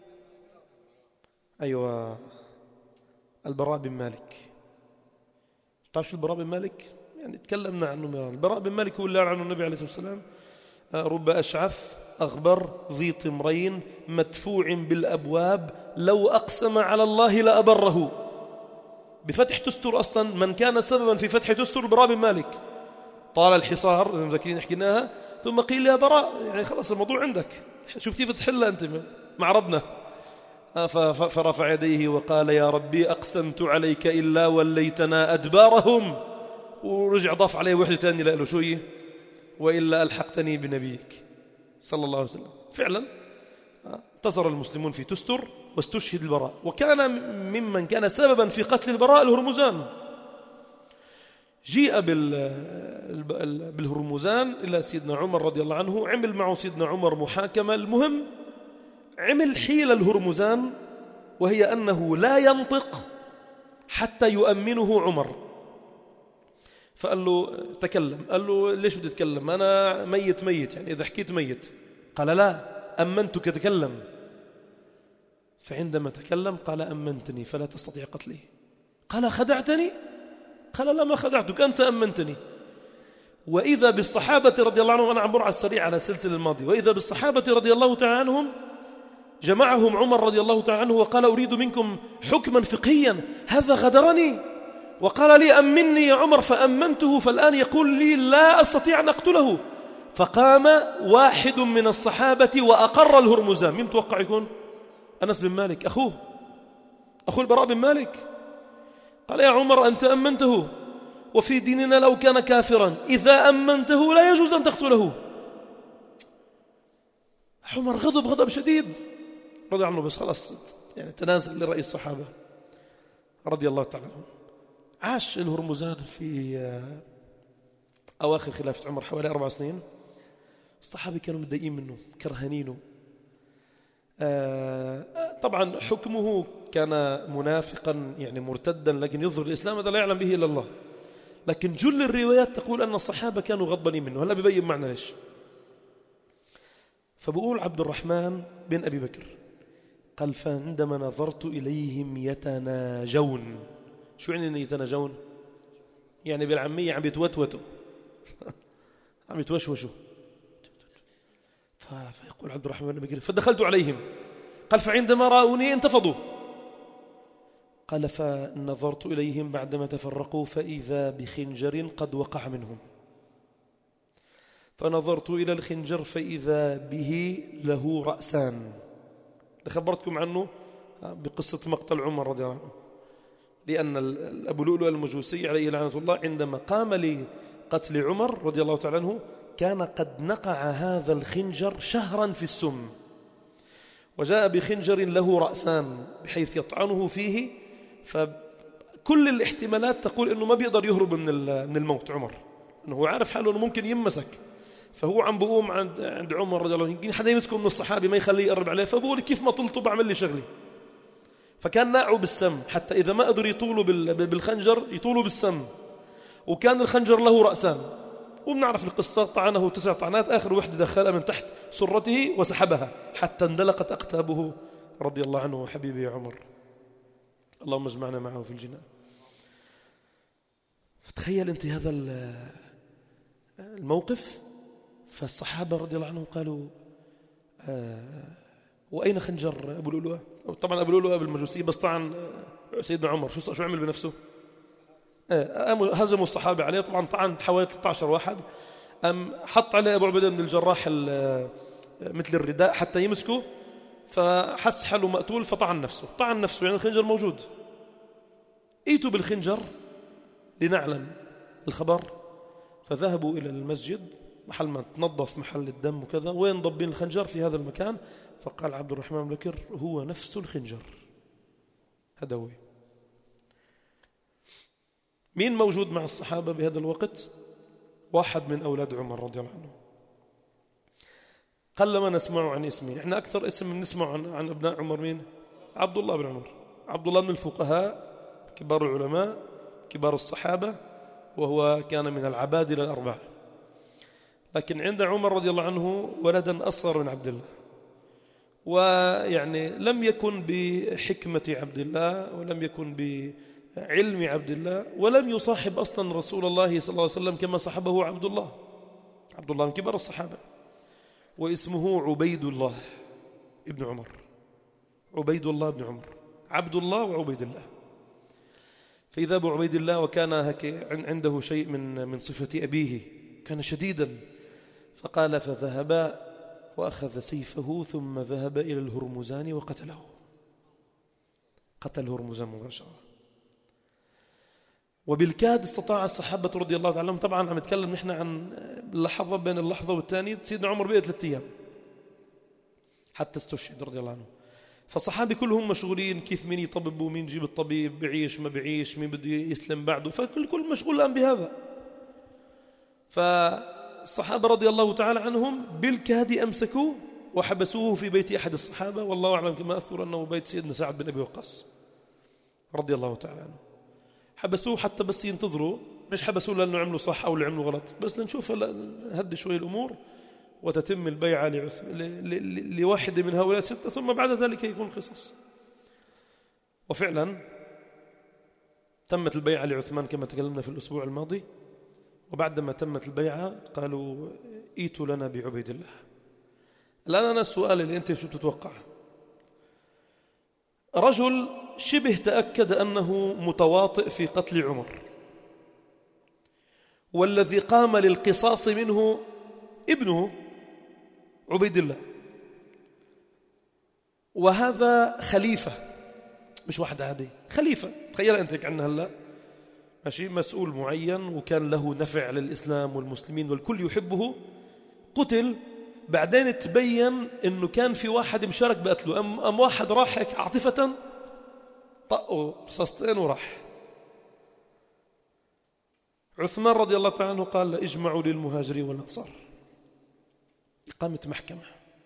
أيوة، البراء بن مالك. تعرف شو البراء بن مالك؟ يعني تكلمنا عنه مرارا. البراء بن مالك هو اللي عنه النبي عليه الصلاة والسلام: رب أشعث أغبر ذي طمرين مدفوع بالأبواب لو أقسم على الله لأبره. بفتح تستر أصلا من كان سببا في فتح تستر البراء بن مالك. طال الحصار، ذكرين حكيناها، ثم قيل يا براء يعني خلاص الموضوع عندك، شوف كيف تحل أنت مع ربنا. فرفع يديه وقال: يا ربي أقسمت عليك إلا وليتنا أدبارهم. ورجع ضاف عليه وحده ثانية له شوية: وإلا ألحقتني بنبيك صلى الله عليه وسلم. فعلا انتصر المسلمون في تستر واستشهد البراء، وكان ممن كان سببا في قتل البراء الهرمزان. جيء بالهرمزان إلى سيدنا عمر رضي الله عنه، عمل معه سيدنا عمر محاكمة. المهم عمل حيلة الهرمزان، وهي أنه لا ينطق حتى يؤمنه عمر. فقال له تكلم. قال له ليش بدي أتكلم؟ أنا ميت ميت، يعني إذا حكيت ميت. قال لا، أمنتك تكلم. فعندما تكلم قال أمنتني فلا تستطيع قتلي. قال خدعتني؟ قال لا، ما خدعتك، أنت أمنتني. وإذا بالصحابة رضي الله عنهم، أنا عم برع السريع على السلسلة الماضية، وإذا بالصحابة رضي الله تعالى عنهم جمعهم عمر رضي الله تعالى عنه وقال أريد منكم حكما فقهيا، هذا غدرني وقال لي أمني يا عمر، فأمنته، فالآن يقول لي لا أستطيع أن أقتله. فقام واحد من الصحابة وأقر الهرمزان. مين توقع يكون؟ أنس بن مالك، أخوه، أخو البراء بن مالك. قال يا عمر أنت أمنته، وفي ديننا لو كان كافرا إذا أمنته لا يجوز أن تقتله. عمر غضب غضب شديد رضي عنه، بس خلاص يعني تنازل لرئيس الصحابة رضي الله تعالى عنه. عاش الهرمزان في أواخر خلافة عمر حوالي أربع سنين. الصحابة كانوا متضايقين منه، كرهانينه. طبعا حكمه كان منافقا يعني مرتدا، لكن يظهر الإسلام هذا لا يعلم به إلا الله. لكن جل الروايات تقول أن الصحابة كانوا غضبانين منه. هلا بيبين معنا ليش. فبقول عبد الرحمن بن أبي بكر قال فعندما نظرت إليهم يتناجون. شو يعني يتناجون؟ يعني بالعامية عم يتوتوتوا عم يتوشوشوا. فيقول عبد الرحمن بن أبي بكر فدخلت عليهم. قال فعندما رأوني انتفضوا. قال فنظرت إليهم بعدما تفرقوا فإذا بخنجر قد وقع منهم، فنظرت إلى الخنجر فإذا به له رأسان. خبرتكم عنه بقصة مقتل عمر رضي الله عنه، لأن أبو لؤلؤ المجوسي عليه لعنة الله عندما قام لقتل عمر رضي الله تعالى عنه كان قد نقع هذا الخنجر شهرا في السم، وجاء بخنجر له رأسان بحيث يطعنه فيه. فكل الاحتمالات تقول أنه ما بيقدر يهرب من الموت عمر، أنه عارف حاله أنه ممكن يمسك. فهو عم بقوم عند عند عمر رضي الله عنه، يمكن حدا يمسكه من الصحابة ما يخليه يقرب عليه، فبقول كيف ما طلته بعمل لي شغلي. فكان ناعه بالسم حتى إذا ما قدر يطوله بالخنجر يطوله بالسم. وكان الخنجر له رأسان، وبنعرف القصة، طعنه تسع طعنات، آخر وحدة دخلها من تحت سرته وسحبها حتى اندلقت أقتابه رضي الله عنه. حبيبي يا عمر، اللهم اجمعنا معه في الجنان. فتخيل أنت هذا الموقف. فالصحابة رضي الله عنهم قالوا آه وأين خنجر أبو لؤلؤة؟ طبعا أبو لؤلؤة بالمجوسية، بس طعن سيدنا عمر. شو شو عمل بنفسه؟ آه هزموا الصحابة عليه، طبعا طعن حوالي ثلاثة عشر واحد. أم حط عليه أبو عبيدة بن الجراح مثل الرداء حتى يمسكه، فحس حاله مقتول فطعن نفسه. طعن نفسه يعني الخنجر موجود. ايتوا بالخنجر لنعلم الخبر. فذهبوا إلى المسجد محل ما تنظف محل الدم وكذا، وين ضبين الخنجر؟ في هذا المكان. فقال عبد الرحمن بن بكر هو نفس الخنجر، هذا هو. مين موجود مع الصحابة بهذا الوقت؟ واحد من أولاد عمر رضي الله عنه. قلما نسمع عن اسمه، احنا أكثر اسم نسمع عن, عن أبناء عمر مين؟ عبد الله بن عمر. عبد الله من الفقهاء، كبار العلماء، كبار الصحابة، وهو كان من العبادلة الأربعة. لكن عند عمر رضي الله عنه ولدا أصغر من عبد الله، ويعني لم يكن بحكمة عبد الله ولم يكن بعلم عبد الله، ولم يصاحب أصلا رسول الله صلى الله عليه وسلم كما صحبه عبد الله. عبد الله من كبار الصحابة، واسمه عبيد الله ابن عمر. عبيد الله ابن عمر، عبد الله وعبيد الله. فإذا أبو عبيد الله وكان عنده شيء من من صفة أبيه، كان شديدا. فقال فذهب وأخذ سيفه ثم ذهب إلى الهرمزان وقتله. قتل الهرمزان مباشرة. وبالكاد استطاع الصحابة رضي الله عنهم، طبعا عم نتكلم نحن عن اللحظة بين اللحظة والثانية، سيدنا عمر بقي ثلاثة أيام حتى استشهد رضي الله عنه. فالصحابة كلهم مشغولين كيف مين يطبب ومين يجيب الطبيب، بعيش ما بعيش، مين بده يسلم بعده، فكل كل مشغول الآن بهذا. فالصحابة رضي الله تعالى عنهم بالكاد أمسكوه وحبسوه في بيت أحد الصحابة، والله أعلم كما أذكر أنه بيت سيدنا سعد بن أبي وقاص رضي الله تعالى عنه. حبسوه حتى بس ينتظروا، مش حبسوه لأنه عملوا صح أو لعملوا غلط، بس لنشوف هدي شوي الأمور وتتم البيعة لواحد من هؤلاء الستة، ثم بعد ذلك يكون قصص. وفعلا تمت البيعة لعثمان كما تكلمنا في الأسبوع الماضي. وبعدما تمت البيعة قالوا ايتوا لنا بعبيد الله. الآن أنا السؤال اللي أنت شو تتوقع؟ رجل شبه تأكد أنه متواطئ في قتل عمر، والذي قام للقصاص منه ابنه عبيد الله، وهذا خليفة مش واحد عادي، خليفة. تخيل أنت عندنا هلا ماشي مسؤول معين وكان له نفع للإسلام والمسلمين والكل يحبه، قتل. بعدين تبين أنه كان في واحد مشارك بقتله، أم, أم واحد راح هيك عاطفة طقه رصاصتين وراح. عثمان رضي الله تعالى عنه قال اجمعوا للمهاجرين والأنصار، إقامة محكمة.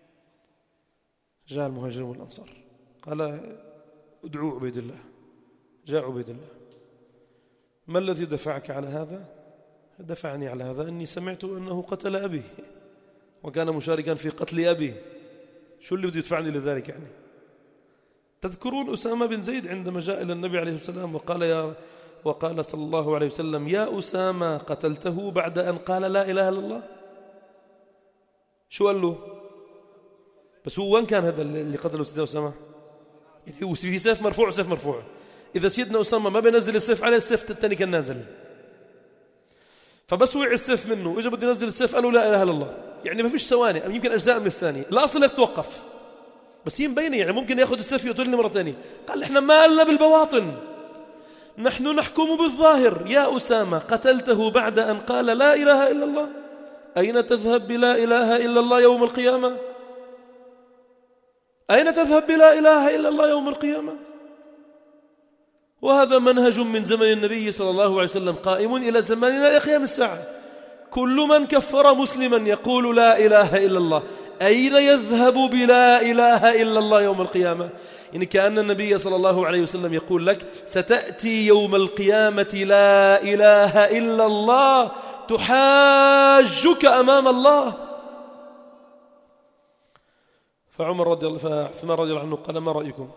جاء المهاجرين والأنصار قال ادعوا عبيد الله. جاء عبيد الله. ما الذي دفعك على هذا؟ دفعني على هذا أني سمعت أنه قتل أبي وكان مشاركا في قتل أبي. شو اللي بده يدفعني لذلك يعني؟ تذكرون أسامة بن زيد عندما جاء إلى النبي عليه الصلاة والسلام وقال يا وقال صلى الله عليه وسلم يا أسامة قتلته بعد أن قال لا إله إلا الله؟ شو قال له؟ بس هو وين كان هذا اللي قتله سيدنا أسامة؟ يعني هو في سيف مرفوع وسيف مرفوع. إذا سيدنا أسامة ما بينزل السيف عليه، السيف الثاني كان نازل. فبس وقع السيف منه إجا بده ينزل السيف قالوا لا إله إلا الله، يعني ما فيش ثواني أو يمكن أجزاء من الثانية، الأصل لك توقف، بس هي مبينة يعني ممكن يأخذ السيف يقتلني مرة ثانية. قال إحنا ما قلنا بالبواطن، نحن نحكم بالظاهر. يا أسامة قتلته بعد أن قال لا إله إلا الله، أين تذهب بلا إله إلا الله يوم القيامة؟ أين تذهب بلا إله إلا الله يوم القيامة؟ وهذا منهج من زمن النبي صلى الله عليه وسلم قائم إلى زماننا إلى قيام الساعة. كل من كفر مسلما يقول لا إله إلا الله أين يذهب بلا إله إلا الله يوم القيامة؟ يعني كأن النبي صلى الله عليه وسلم يقول لك ستأتي يوم القيامة لا إله إلا الله تحاجك أمام الله. فعمر رضي الله فعثمان رضي الله عنه قال ما رأيكم؟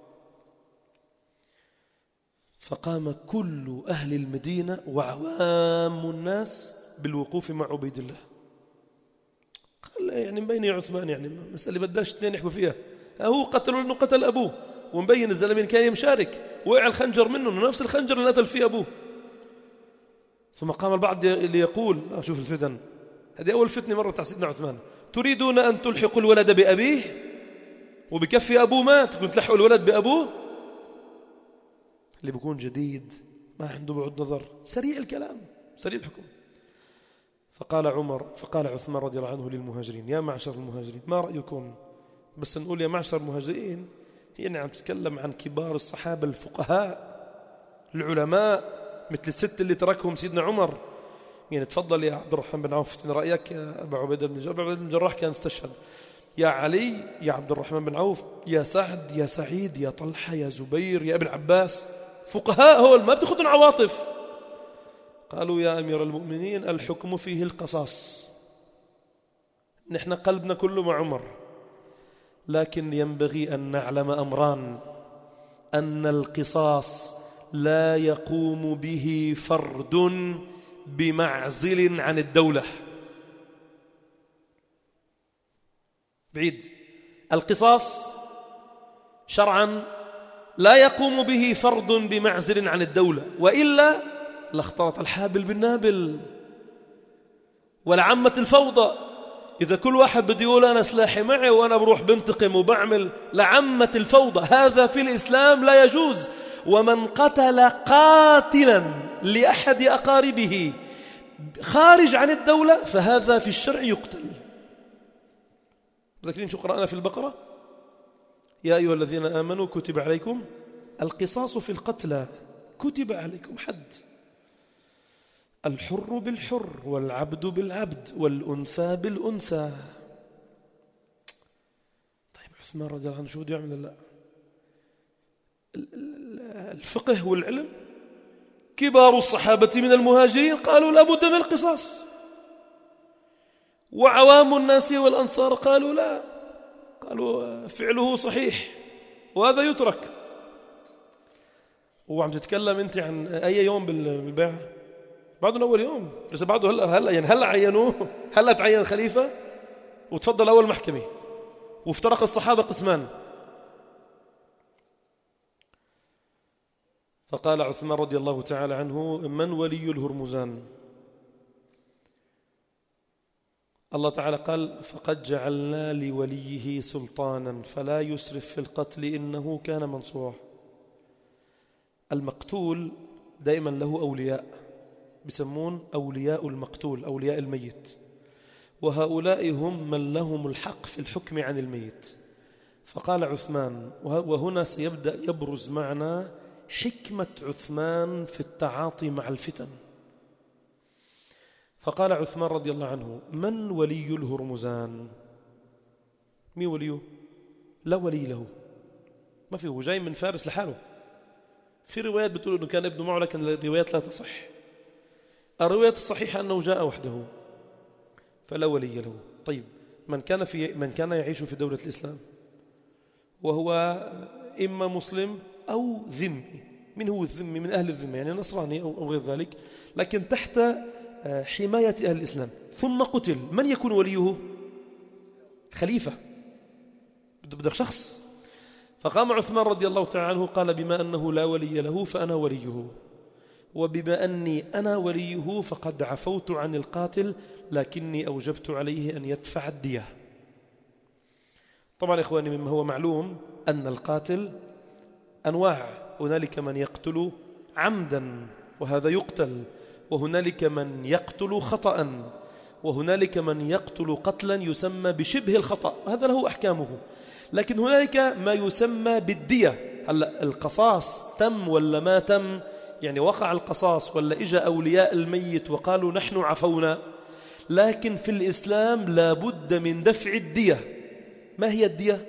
فقام كل أهل المدينة وعوام الناس بالوقوف مع عبيد الله. قال يعني مبين عثمان يعني مسألة بداش اثنين يحكوا فيها، هو قتلوا لأنه قتل أبوه، ومبين الزلمين كان مشارك، وقع الخنجر منه نفس الخنجر اللي قتل فيه أبوه. ثم قام البعض اللي يقول شوف الفتن، هذه أول فتنة مرة على سيدنا عثمان، تريدون أن تلحقوا الولد بأبيه وبكفي أبوه مات كنت تلحقوا الولد بأبوه؟ اللي بيكون جديد ما عنده بعد نظر، سريع الكلام سريع الحكم. فقال عمر فقال عثمان رضي الله عنه للمهاجرين يا معشر المهاجرين ما رأيكم؟ بس نقول يا معشر المهاجرين هي عم تتكلم عن كبار الصحابة الفقهاء العلماء مثل الست اللي تركهم سيدنا عمر. يعني تفضل يا عبد الرحمن بن عوف رأيك يا أبا عبيدة بن الجراح. أبا عبيدة بن الجراح كان استشهد. يا علي يا عبد الرحمن بن عوف يا سعد يا سعيد يا طلحة يا زبير يا ابن عباس، فقهاء هول ما بتاخذون عواطف. قالوا يا أمير المؤمنين الحكم فيه القصاص، نحن قلبنا كله مع عمر، لكن ينبغي أن نعلم أمران، أن القصاص لا يقوم به فرد بمعزل عن الدولة بعيد. القصاص شرعا لا يقوم به فرد بمعزل عن الدولة، وإلا لاختلط الحابل بالنابل ولعمت الفوضى. إذا كل واحد بده يقول أنا سلاحي معي وأنا بروح بنتقم وبعمل، لعمت الفوضى. هذا في الإسلام لا يجوز. ومن قتل قاتلا لأحد أقاربه خارج عن الدولة فهذا في الشرع يقتل. ذاكرين شو قرأنا في البقرة؟ يا أيها الذين آمنوا كتب عليكم القصاص في القتلى، كتب عليكم حد، الحر بالحر والعبد بالعبد والأنثى بالأنثى. طيب عثمان رضي الله عنه شو بده يعمل؟ لا الفقه والعلم، كبار الصحابة من المهاجرين قالوا لا بد من القصاص، وعوام الناس والأنصار قالوا لا، قالوا فعله صحيح وهذا يترك. وعم تتكلم أنت عن أي يوم بالبيع؟ بعده أول يوم، بس بعده هلا هلا يعني هلا عينوه، هلا تعين خليفة وتفضل أول محكمة، وافترق الصحابة قسمان. فقال عثمان رضي الله تعالى عنه: من ولي الهرمزان؟ الله تعالى قال: فقد جعلنا لوليه سلطانا فلا يسرف في القتل إنه كان منصورا. المقتول دائما له أولياء، بسمون أولياء المقتول، أولياء الميت، وهؤلاء هم من لهم الحق في الحكم عن الميت. فقال عثمان، وهنا سيبدأ يبرز معنا حكمة عثمان في التعاطي مع الفتن. فقال عثمان رضي الله عنه: من ولي الهرمزان؟ مين وليه؟ لا ولي له، ما فيه، جاي من فارس لحاله. في روايات بتقول أنه كان ابنه معه، لكن الروايات لا تصح. الروايات الصحيحة أنه جاء وحده فلا ولي له. طيب من كان في من كان يعيش في دولة الإسلام وهو إما مسلم أو ذمي، من هو الذمي؟ من أهل الذمة، يعني نصراني أو غير ذلك، لكن تحت حماية أهل الإسلام، ثم قتل، من يكون وليه؟ خليفة، بدك شخص. فقام عثمان رضي الله تعالى عنه قال: بما أنه لا ولي له فأنا وليه، وبما أني أنا وليه فقد عفوت عن القاتل، لكني أوجبت عليه أن يدفع الدية. طبعا إخواني، مما هو معلوم أن القاتل أنواع، هنالك من يقتل عمدا وهذا يقتل، وهنالك من يقتل خطأ، وهنالك من يقتل قتلا يسمى بشبه الخطأ، هذا له أحكامه. لكن هنالك ما يسمى بالدية. هلا القصاص تم ولا ما تم؟ يعني وقع القصاص ولا إجا أولياء الميت وقالوا نحن عفونا؟ لكن في الإسلام لا بد من دفع الدية. ما هي الدية؟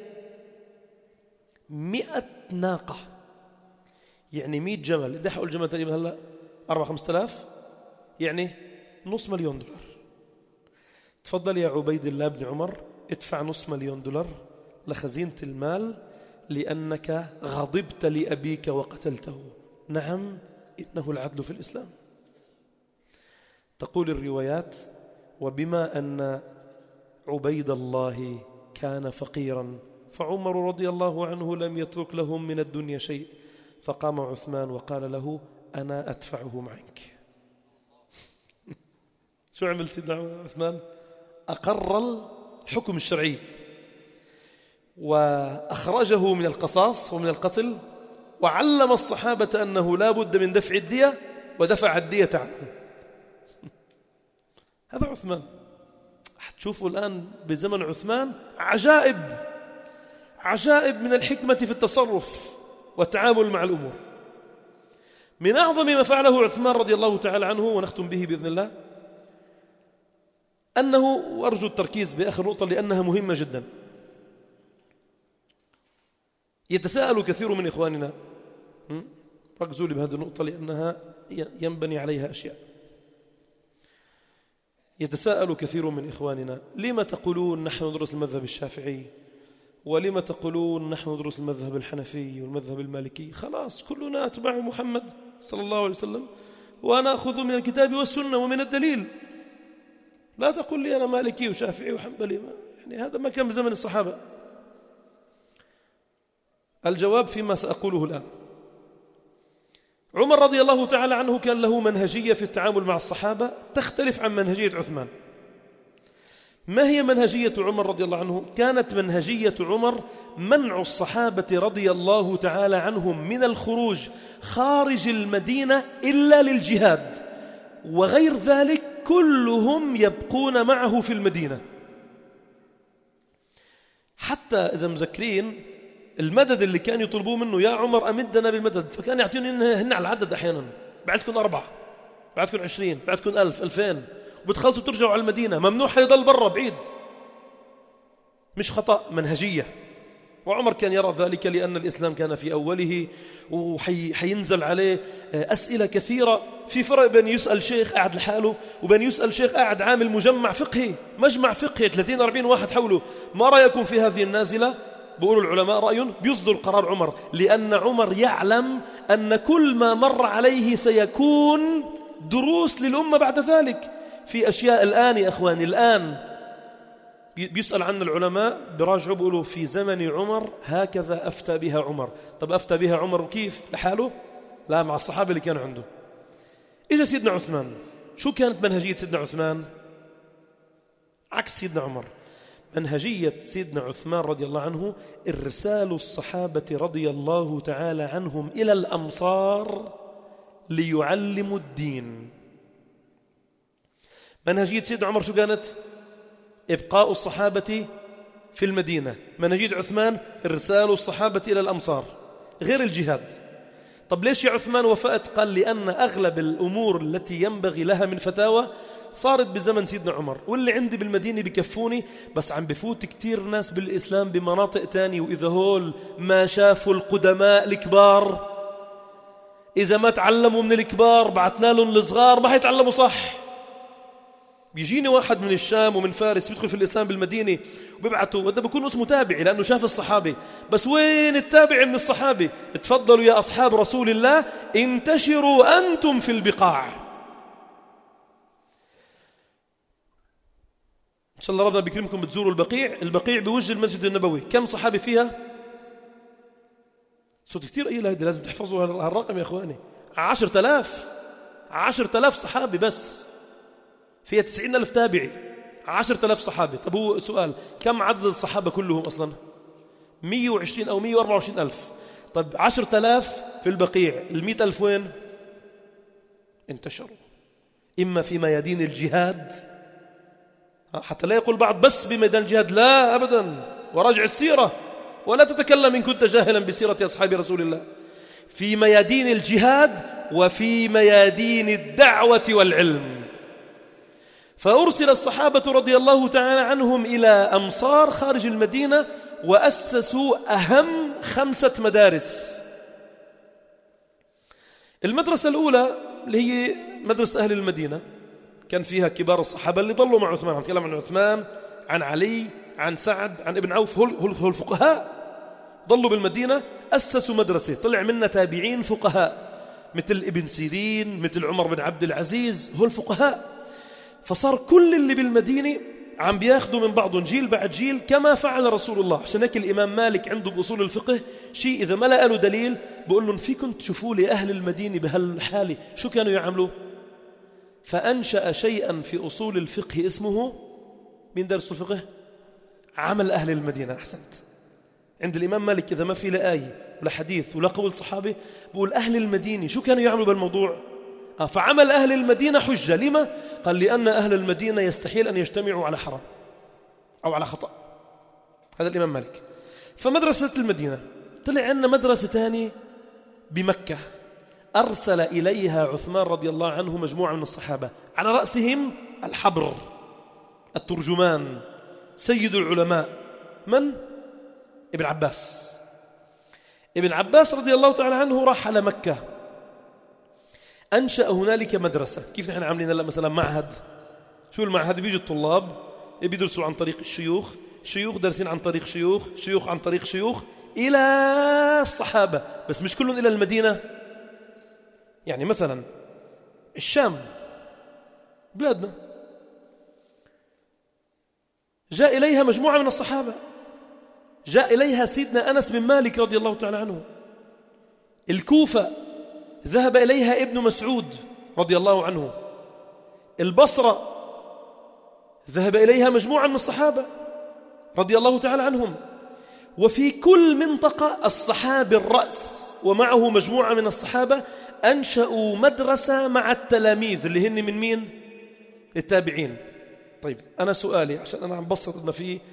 مئة ناقة، يعني مئة جمل. دحقوا الجمل تقريبا هلا أربعة خمسة آلاف، يعني نص مليون دولار. تفضل يا عبيد الله بن عمر، ادفع نص مليون دولار لخزينة المال لأنك غضبت لأبيك وقتلته. نعم، إنه العدل في الإسلام. تقول الروايات: وبما أن عبيد الله كان فقيرا فعمر رضي الله عنه لم يترك لهم من الدنيا شيء، فقام عثمان وقال له: أنا أدفعه معك. شو عمل سيدنا عثمان؟ أقر الحكم الشرعي وأخرجه من القصاص ومن القتل، وعلم الصحابة أنه لا بد من دفع الدية، ودفع الدية عنه. هذا عثمان. تشوفوا الآن بزمن عثمان عجائب عجائب من الحكمة في التصرف والتعامل مع الأمور. من أعظم ما فعله عثمان رضي الله تعالى عنه، ونختم به بإذن الله، أنه، وأرجو التركيز بآخر نقطة لأنها مهمة جدا، يتساءل كثير من إخواننا، ركزوا لي بهذه النقطة لأنها ينبني عليها أشياء. يتساءل كثير من إخواننا: لما تقولون نحن ندرس المذهب الشافعي، ولما تقولون نحن ندرس المذهب الحنفي والمذهب المالكي؟ خلاص كلنا أتباع محمد صلى الله عليه وسلم، وأنا أخذ من الكتاب والسنة ومن الدليل. لا تقول لي أنا مالكي وشافعي وحنبلي، يعني هذا ما كان بزمن الصحابة. الجواب فيما سأقوله الآن. عمر رضي الله تعالى عنه كان له منهجية في التعامل مع الصحابة تختلف عن منهجية عثمان. ما هي منهجية عمر رضي الله عنه؟ كانت منهجية عمر منع الصحابة رضي الله تعالى عنهم من الخروج خارج المدينة إلا للجهاد، وغير ذلك كلهم يبقون معه في المدينة. حتى إذا مذكرين المدد اللي كان يطلبوه منه، يا عمر أمدنا بالمدد، فكان يعطيهم هن على العدد أحيانا، بعدكم أربعة، بعدكم عشرين، بعدكم ألف، ألفين، وبتخلصوا ترجعوا على المدينة، ممنوع حيضل برا بعيد. مش خطأ، منهجية. وعمر كان يرى ذلك لأن الإسلام كان في أوله وحينزل عليه أسئلة كثيرة. في فرق بين يسأل شيخ قاعد لحاله وبين يسأل شيخ قاعد عامل مجمع فقهي، مجمع فقهي ثلاثين أربعين واحد حوله. ما رأيكم في هذه النازلة؟ بيقولوا العلماء رأي بيصدر قرار عمر، لأن عمر يعلم أن كل ما مر عليه سيكون دروس للأمة بعد ذلك. في أشياء الآن يا أخواني، الآن بيسأل عن العلماء براجعوا بيقولوا في زمن عمر هكذا أفتى بها عمر. طب أفتى بها عمر وكيف؟ لحاله؟ لا، مع الصحابة اللي كانوا عنده. إجا سيدنا عثمان، شو كانت منهجية سيدنا عثمان؟ عكس سيدنا عمر. منهجية سيدنا عثمان رضي الله عنه إرسال الصحابة رضي الله تعالى عنهم إلى الأمصار ليعلموا الدين. منهجية سيدنا عمر شو كانت؟ إبقاء الصحابة في المدينة. منهجية عثمان إرسال الصحابة إلى الأمصار، غير الجهاد. طب ليش يا عثمان وفأت؟ قال لأن أغلب الأمور التي ينبغي لها من فتاوى صارت بزمن سيدنا عمر، واللي عندي بالمدينة بكفوني، بس عم بفوت كتير ناس بالإسلام بمناطق تانية، وإذا هول ما شافوا القدماء الكبار، إذا ما تعلموا من الكبار بعتنا لهم الصغار ما هيتعلموا صح. بيجيني واحد من الشام ومن فارس بيدخل في الإسلام بالمدينة وبيبعتوا، وده بيكون اسمه تابعي لأنه شاف الصحابة، بس وين التابعي من الصحابة؟ اتفضلوا يا أصحاب رسول الله انتشروا أنتم في البقاع. إن شاء الله ربنا بيكرمكم بتزوروا البقيع. البقيع بوجه المسجد النبوي كم صحابي فيها؟ صوت كتير قليل، هيدي لازم تحفظوا هالرقم يا إخواني. عشرة آلاف، عشرة آلاف صحابي بس، فيها تسعين ألف تابعي، عشرة آلاف صحابة. طب هو سؤال، كم عدد الصحابة كلهم أصلا؟ مية وعشرين أو مية وأربعة وعشرين ألف. طب عشرة آلاف في البقيع، المئة ألف وين؟ انتشروا إما في ميادين الجهاد، حتى لا يقول بعض بس بميدان الجهاد، لا أبدا، وراجع السيرة ولا تتكلم إن كنت جاهلا بسيرة أصحاب رسول الله. في ميادين الجهاد وفي ميادين الدعوة والعلم. فأرسل الصحابة رضي الله تعالى عنهم إلى أمصار خارج المدينة، وأسسوا أهم خمسة مدارس. المدرسة الأولى اللي هي مدرسة أهل المدينة، كان فيها كبار الصحابة اللي ضلوا مع عثمان، نتكلم عن عثمان، عن علي، عن سعد، عن ابن عوف، هو الفقهاء ضلوا بالمدينة. أسسوا مدرسة طلع منها تابعين فقهاء مثل ابن سيرين، مثل عمر بن عبد العزيز، هو الفقهاء. فصار كل اللي بالمدينة عم بياخدوا من بعضهم جيل بعد جيل كما فعل رسول الله. عشان هيك الإمام مالك عنده بأصول الفقه شيء إذا ما لقى له دليل بقول لهم فيكم تشوفوا لي أهل المدينة بهالحالة شو كانوا يعملوا. فأنشأ شيئا في أصول الفقه اسمه، مين درس الفقه؟ عمل أهل المدينة. أحسنت. عند الإمام مالك إذا ما في لا آية ولا حديث ولا قول صحابي بقول أهل المدينة شو كانوا يعملوا بالموضوع. آه فعمل أهل المدينة حجة. لما؟ قال لأن أهل المدينة يستحيل أن يجتمعوا على حرام أو على خطأ. هذا الإمام مالك. فمدرسة المدينة. طلع عندنا مدرسة ثانية بمكة، أرسل إليها عثمان رضي الله عنه مجموعة من الصحابة، على رأسهم الحبر الترجمان سيد العلماء، من؟ ابن عباس. ابن عباس رضي الله تعالى عنه راح على مكة، أنشأ هنالك مدرسة. كيف نحن عاملين هلا مثلا معهد؟ شو المعهد؟ بيجي الطلاب بيدرسوا عن طريق الشيوخ، شيوخ درسين عن طريق شيوخ، شيوخ عن طريق شيوخ إلى الصحابة، بس مش كلهم إلى المدينة. يعني مثلا الشام بلادنا جاء إليها مجموعة من الصحابة، جاء إليها سيدنا أنس بن مالك رضي الله تعالى عنه. الكوفة ذهب إليها ابن مسعود رضي الله عنه. البصرة ذهب إليها مجموعة من الصحابة رضي الله تعالى عنهم. وفي كل منطقة الصحابي الرأس ومعه مجموعة من الصحابة أنشأوا مدرسة مع التلاميذ اللي هن من مين؟ التابعين. طيب أنا سؤالي عشان أنا عم بسط ما فيه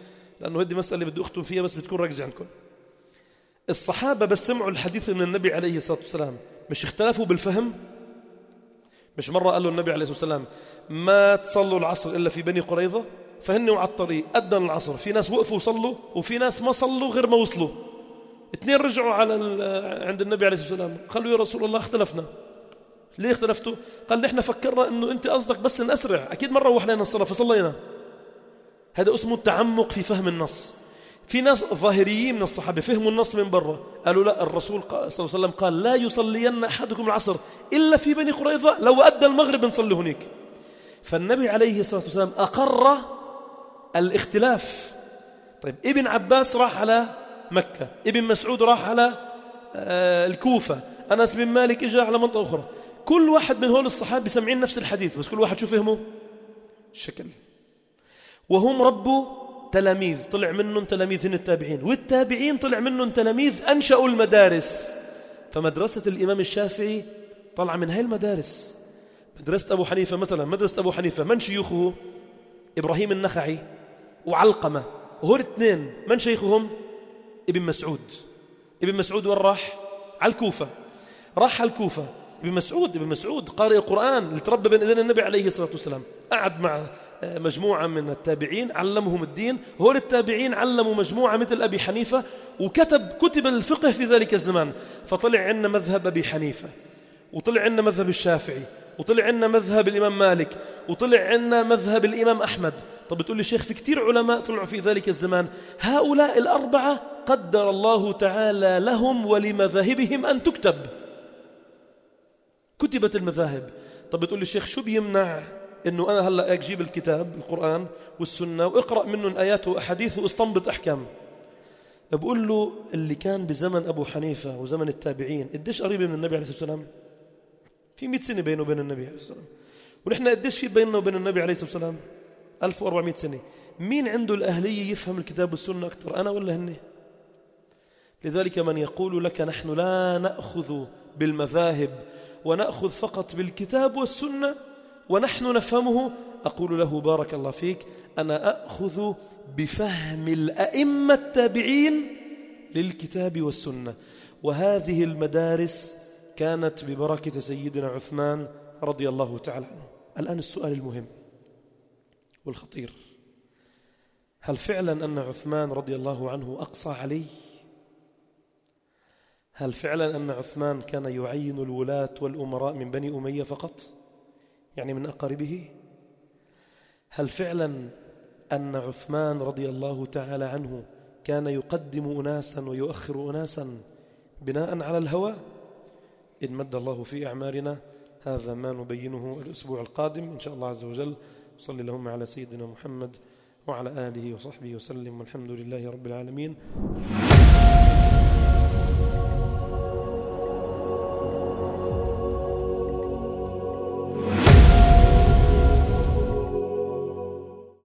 لأنه هذه مسألة بدي أختم فيها بس بتكون ركزة عندكم. الصحابة بس سمعوا الحديث من النبي عليه الصلاة والسلام مش اختلفوا بالفهم؟ مش مرة قالوا النبي عليه الصلاة والسلام ما تصلوا العصر إلا في بني قريظة، فهنوا على الطريق أدنى العصر، في ناس وقفوا وصلوا وفي ناس ما صلوا غير ما وصلوا. اثنين رجعوا على عند النبي عليه الصلاة والسلام قالوا يا رسول الله اختلفنا. ليه اختلفتوا؟ قال نحن فكرنا أنه أنت قصدك بس نأسرع، أكيد مرة وحلينا الصلاة فصلينا. هذا اسمه التعمق في فهم النص. في ناس ظاهريين من الصحابة فهموا النص من برا، قالوا لا، الرسول صلى الله عليه وسلم قال لا يصلين أحدكم العصر إلا في بني قريظة، لو أدى المغرب نصلي هناك. فالنبي عليه الصلاة والسلام أقر الاختلاف. طيب ابن عباس راح على مكة، ابن مسعود راح على الكوفة، أنس بن مالك إجا على منطقة أخرى. كل واحد من هول الصحابة سمعين نفس الحديث، بس كل واحد شو فهمه؟ شكل. وهم ربوا تلاميذ، طلع منهم تلاميذ هن التابعين، والتابعين طلع منهم تلاميذ أنشأوا المدارس. فمدرسة الإمام الشافعي طلع من هاي المدارس. مدرسة أبو حنيفة مثلا، مدرسة أبو حنيفة من شيوخه؟ إبراهيم النخعي وعلقمة، وهول الاثنين من شيخهم؟ ابن مسعود. ابن مسعود وين راح؟ على الكوفة، راح على الكوفة. ابن مسعود ابن مسعود قارئ القرآن اللي تربى بين إذن النبي عليه الصلاة والسلام، قعد مع مجموعة من التابعين علمهم الدين. هول التابعين علموا مجموعة مثل أبي حنيفة، وكتب كتب الفقه في ذلك الزمان. فطلع عنا مذهب أبي حنيفة، وطلع عنا مذهب الشافعي، وطلع عنا مذهب الإمام مالك، وطلع عنا مذهب الإمام أحمد. طب بتقول لي شيخ في كتير علماء طلعوا في ذلك الزمان. هؤلاء الأربعة قدر الله تعالى لهم ولمذاهبهم أن تكتب، كتبت المذاهب. طب بتقول لي شيخ شو بيمنع إنه أنا هلأ أجيب الكتاب القرآن والسنة وأقرأ منهم آيات وأحاديث وأستنبط أحكام؟ بقول له اللي كان بزمن أبو حنيفة وزمن التابعين قديش قريب من النبي عليه الصلاة والسلام؟ في مئة سنة بينه وبين النبي عليه الصلاة والسلام. ونحن قديش في بيننا وبين النبي عليه الصلاة والسلام؟ ألف وأربعمئة سنة. مين عنده الأهلية يفهم الكتاب والسنة أكثر، أنا ولا هني؟ لذلك من يقول لك نحن لا نأخذ بالمذاهب ونأخذ فقط بالكتاب والسنة ونحن نفهمه، أقول له بارك الله فيك، أنا أخذ بفهم الأئمة التابعين للكتاب والسنة. وهذه المدارس كانت ببركة سيدنا عثمان رضي الله تعالى عنه. الآن السؤال المهم والخطير، هل فعلا أن عثمان رضي الله عنه أقصى علي؟ هل فعلا أن عثمان كان يعين الولاة والأمراء من بني أمية فقط، يعني من أقاربه؟ هل فعلا أن عثمان رضي الله تعالى عنه كان يقدم أناسا ويؤخر أناسا بناء على الهوى؟ إن مد الله في أعمارنا هذا ما نبينه الأسبوع القادم إن شاء الله عز وجل. صلى اللهم على سيدنا محمد وعلى آله وصحبه وسلم، والحمد لله رب العالمين.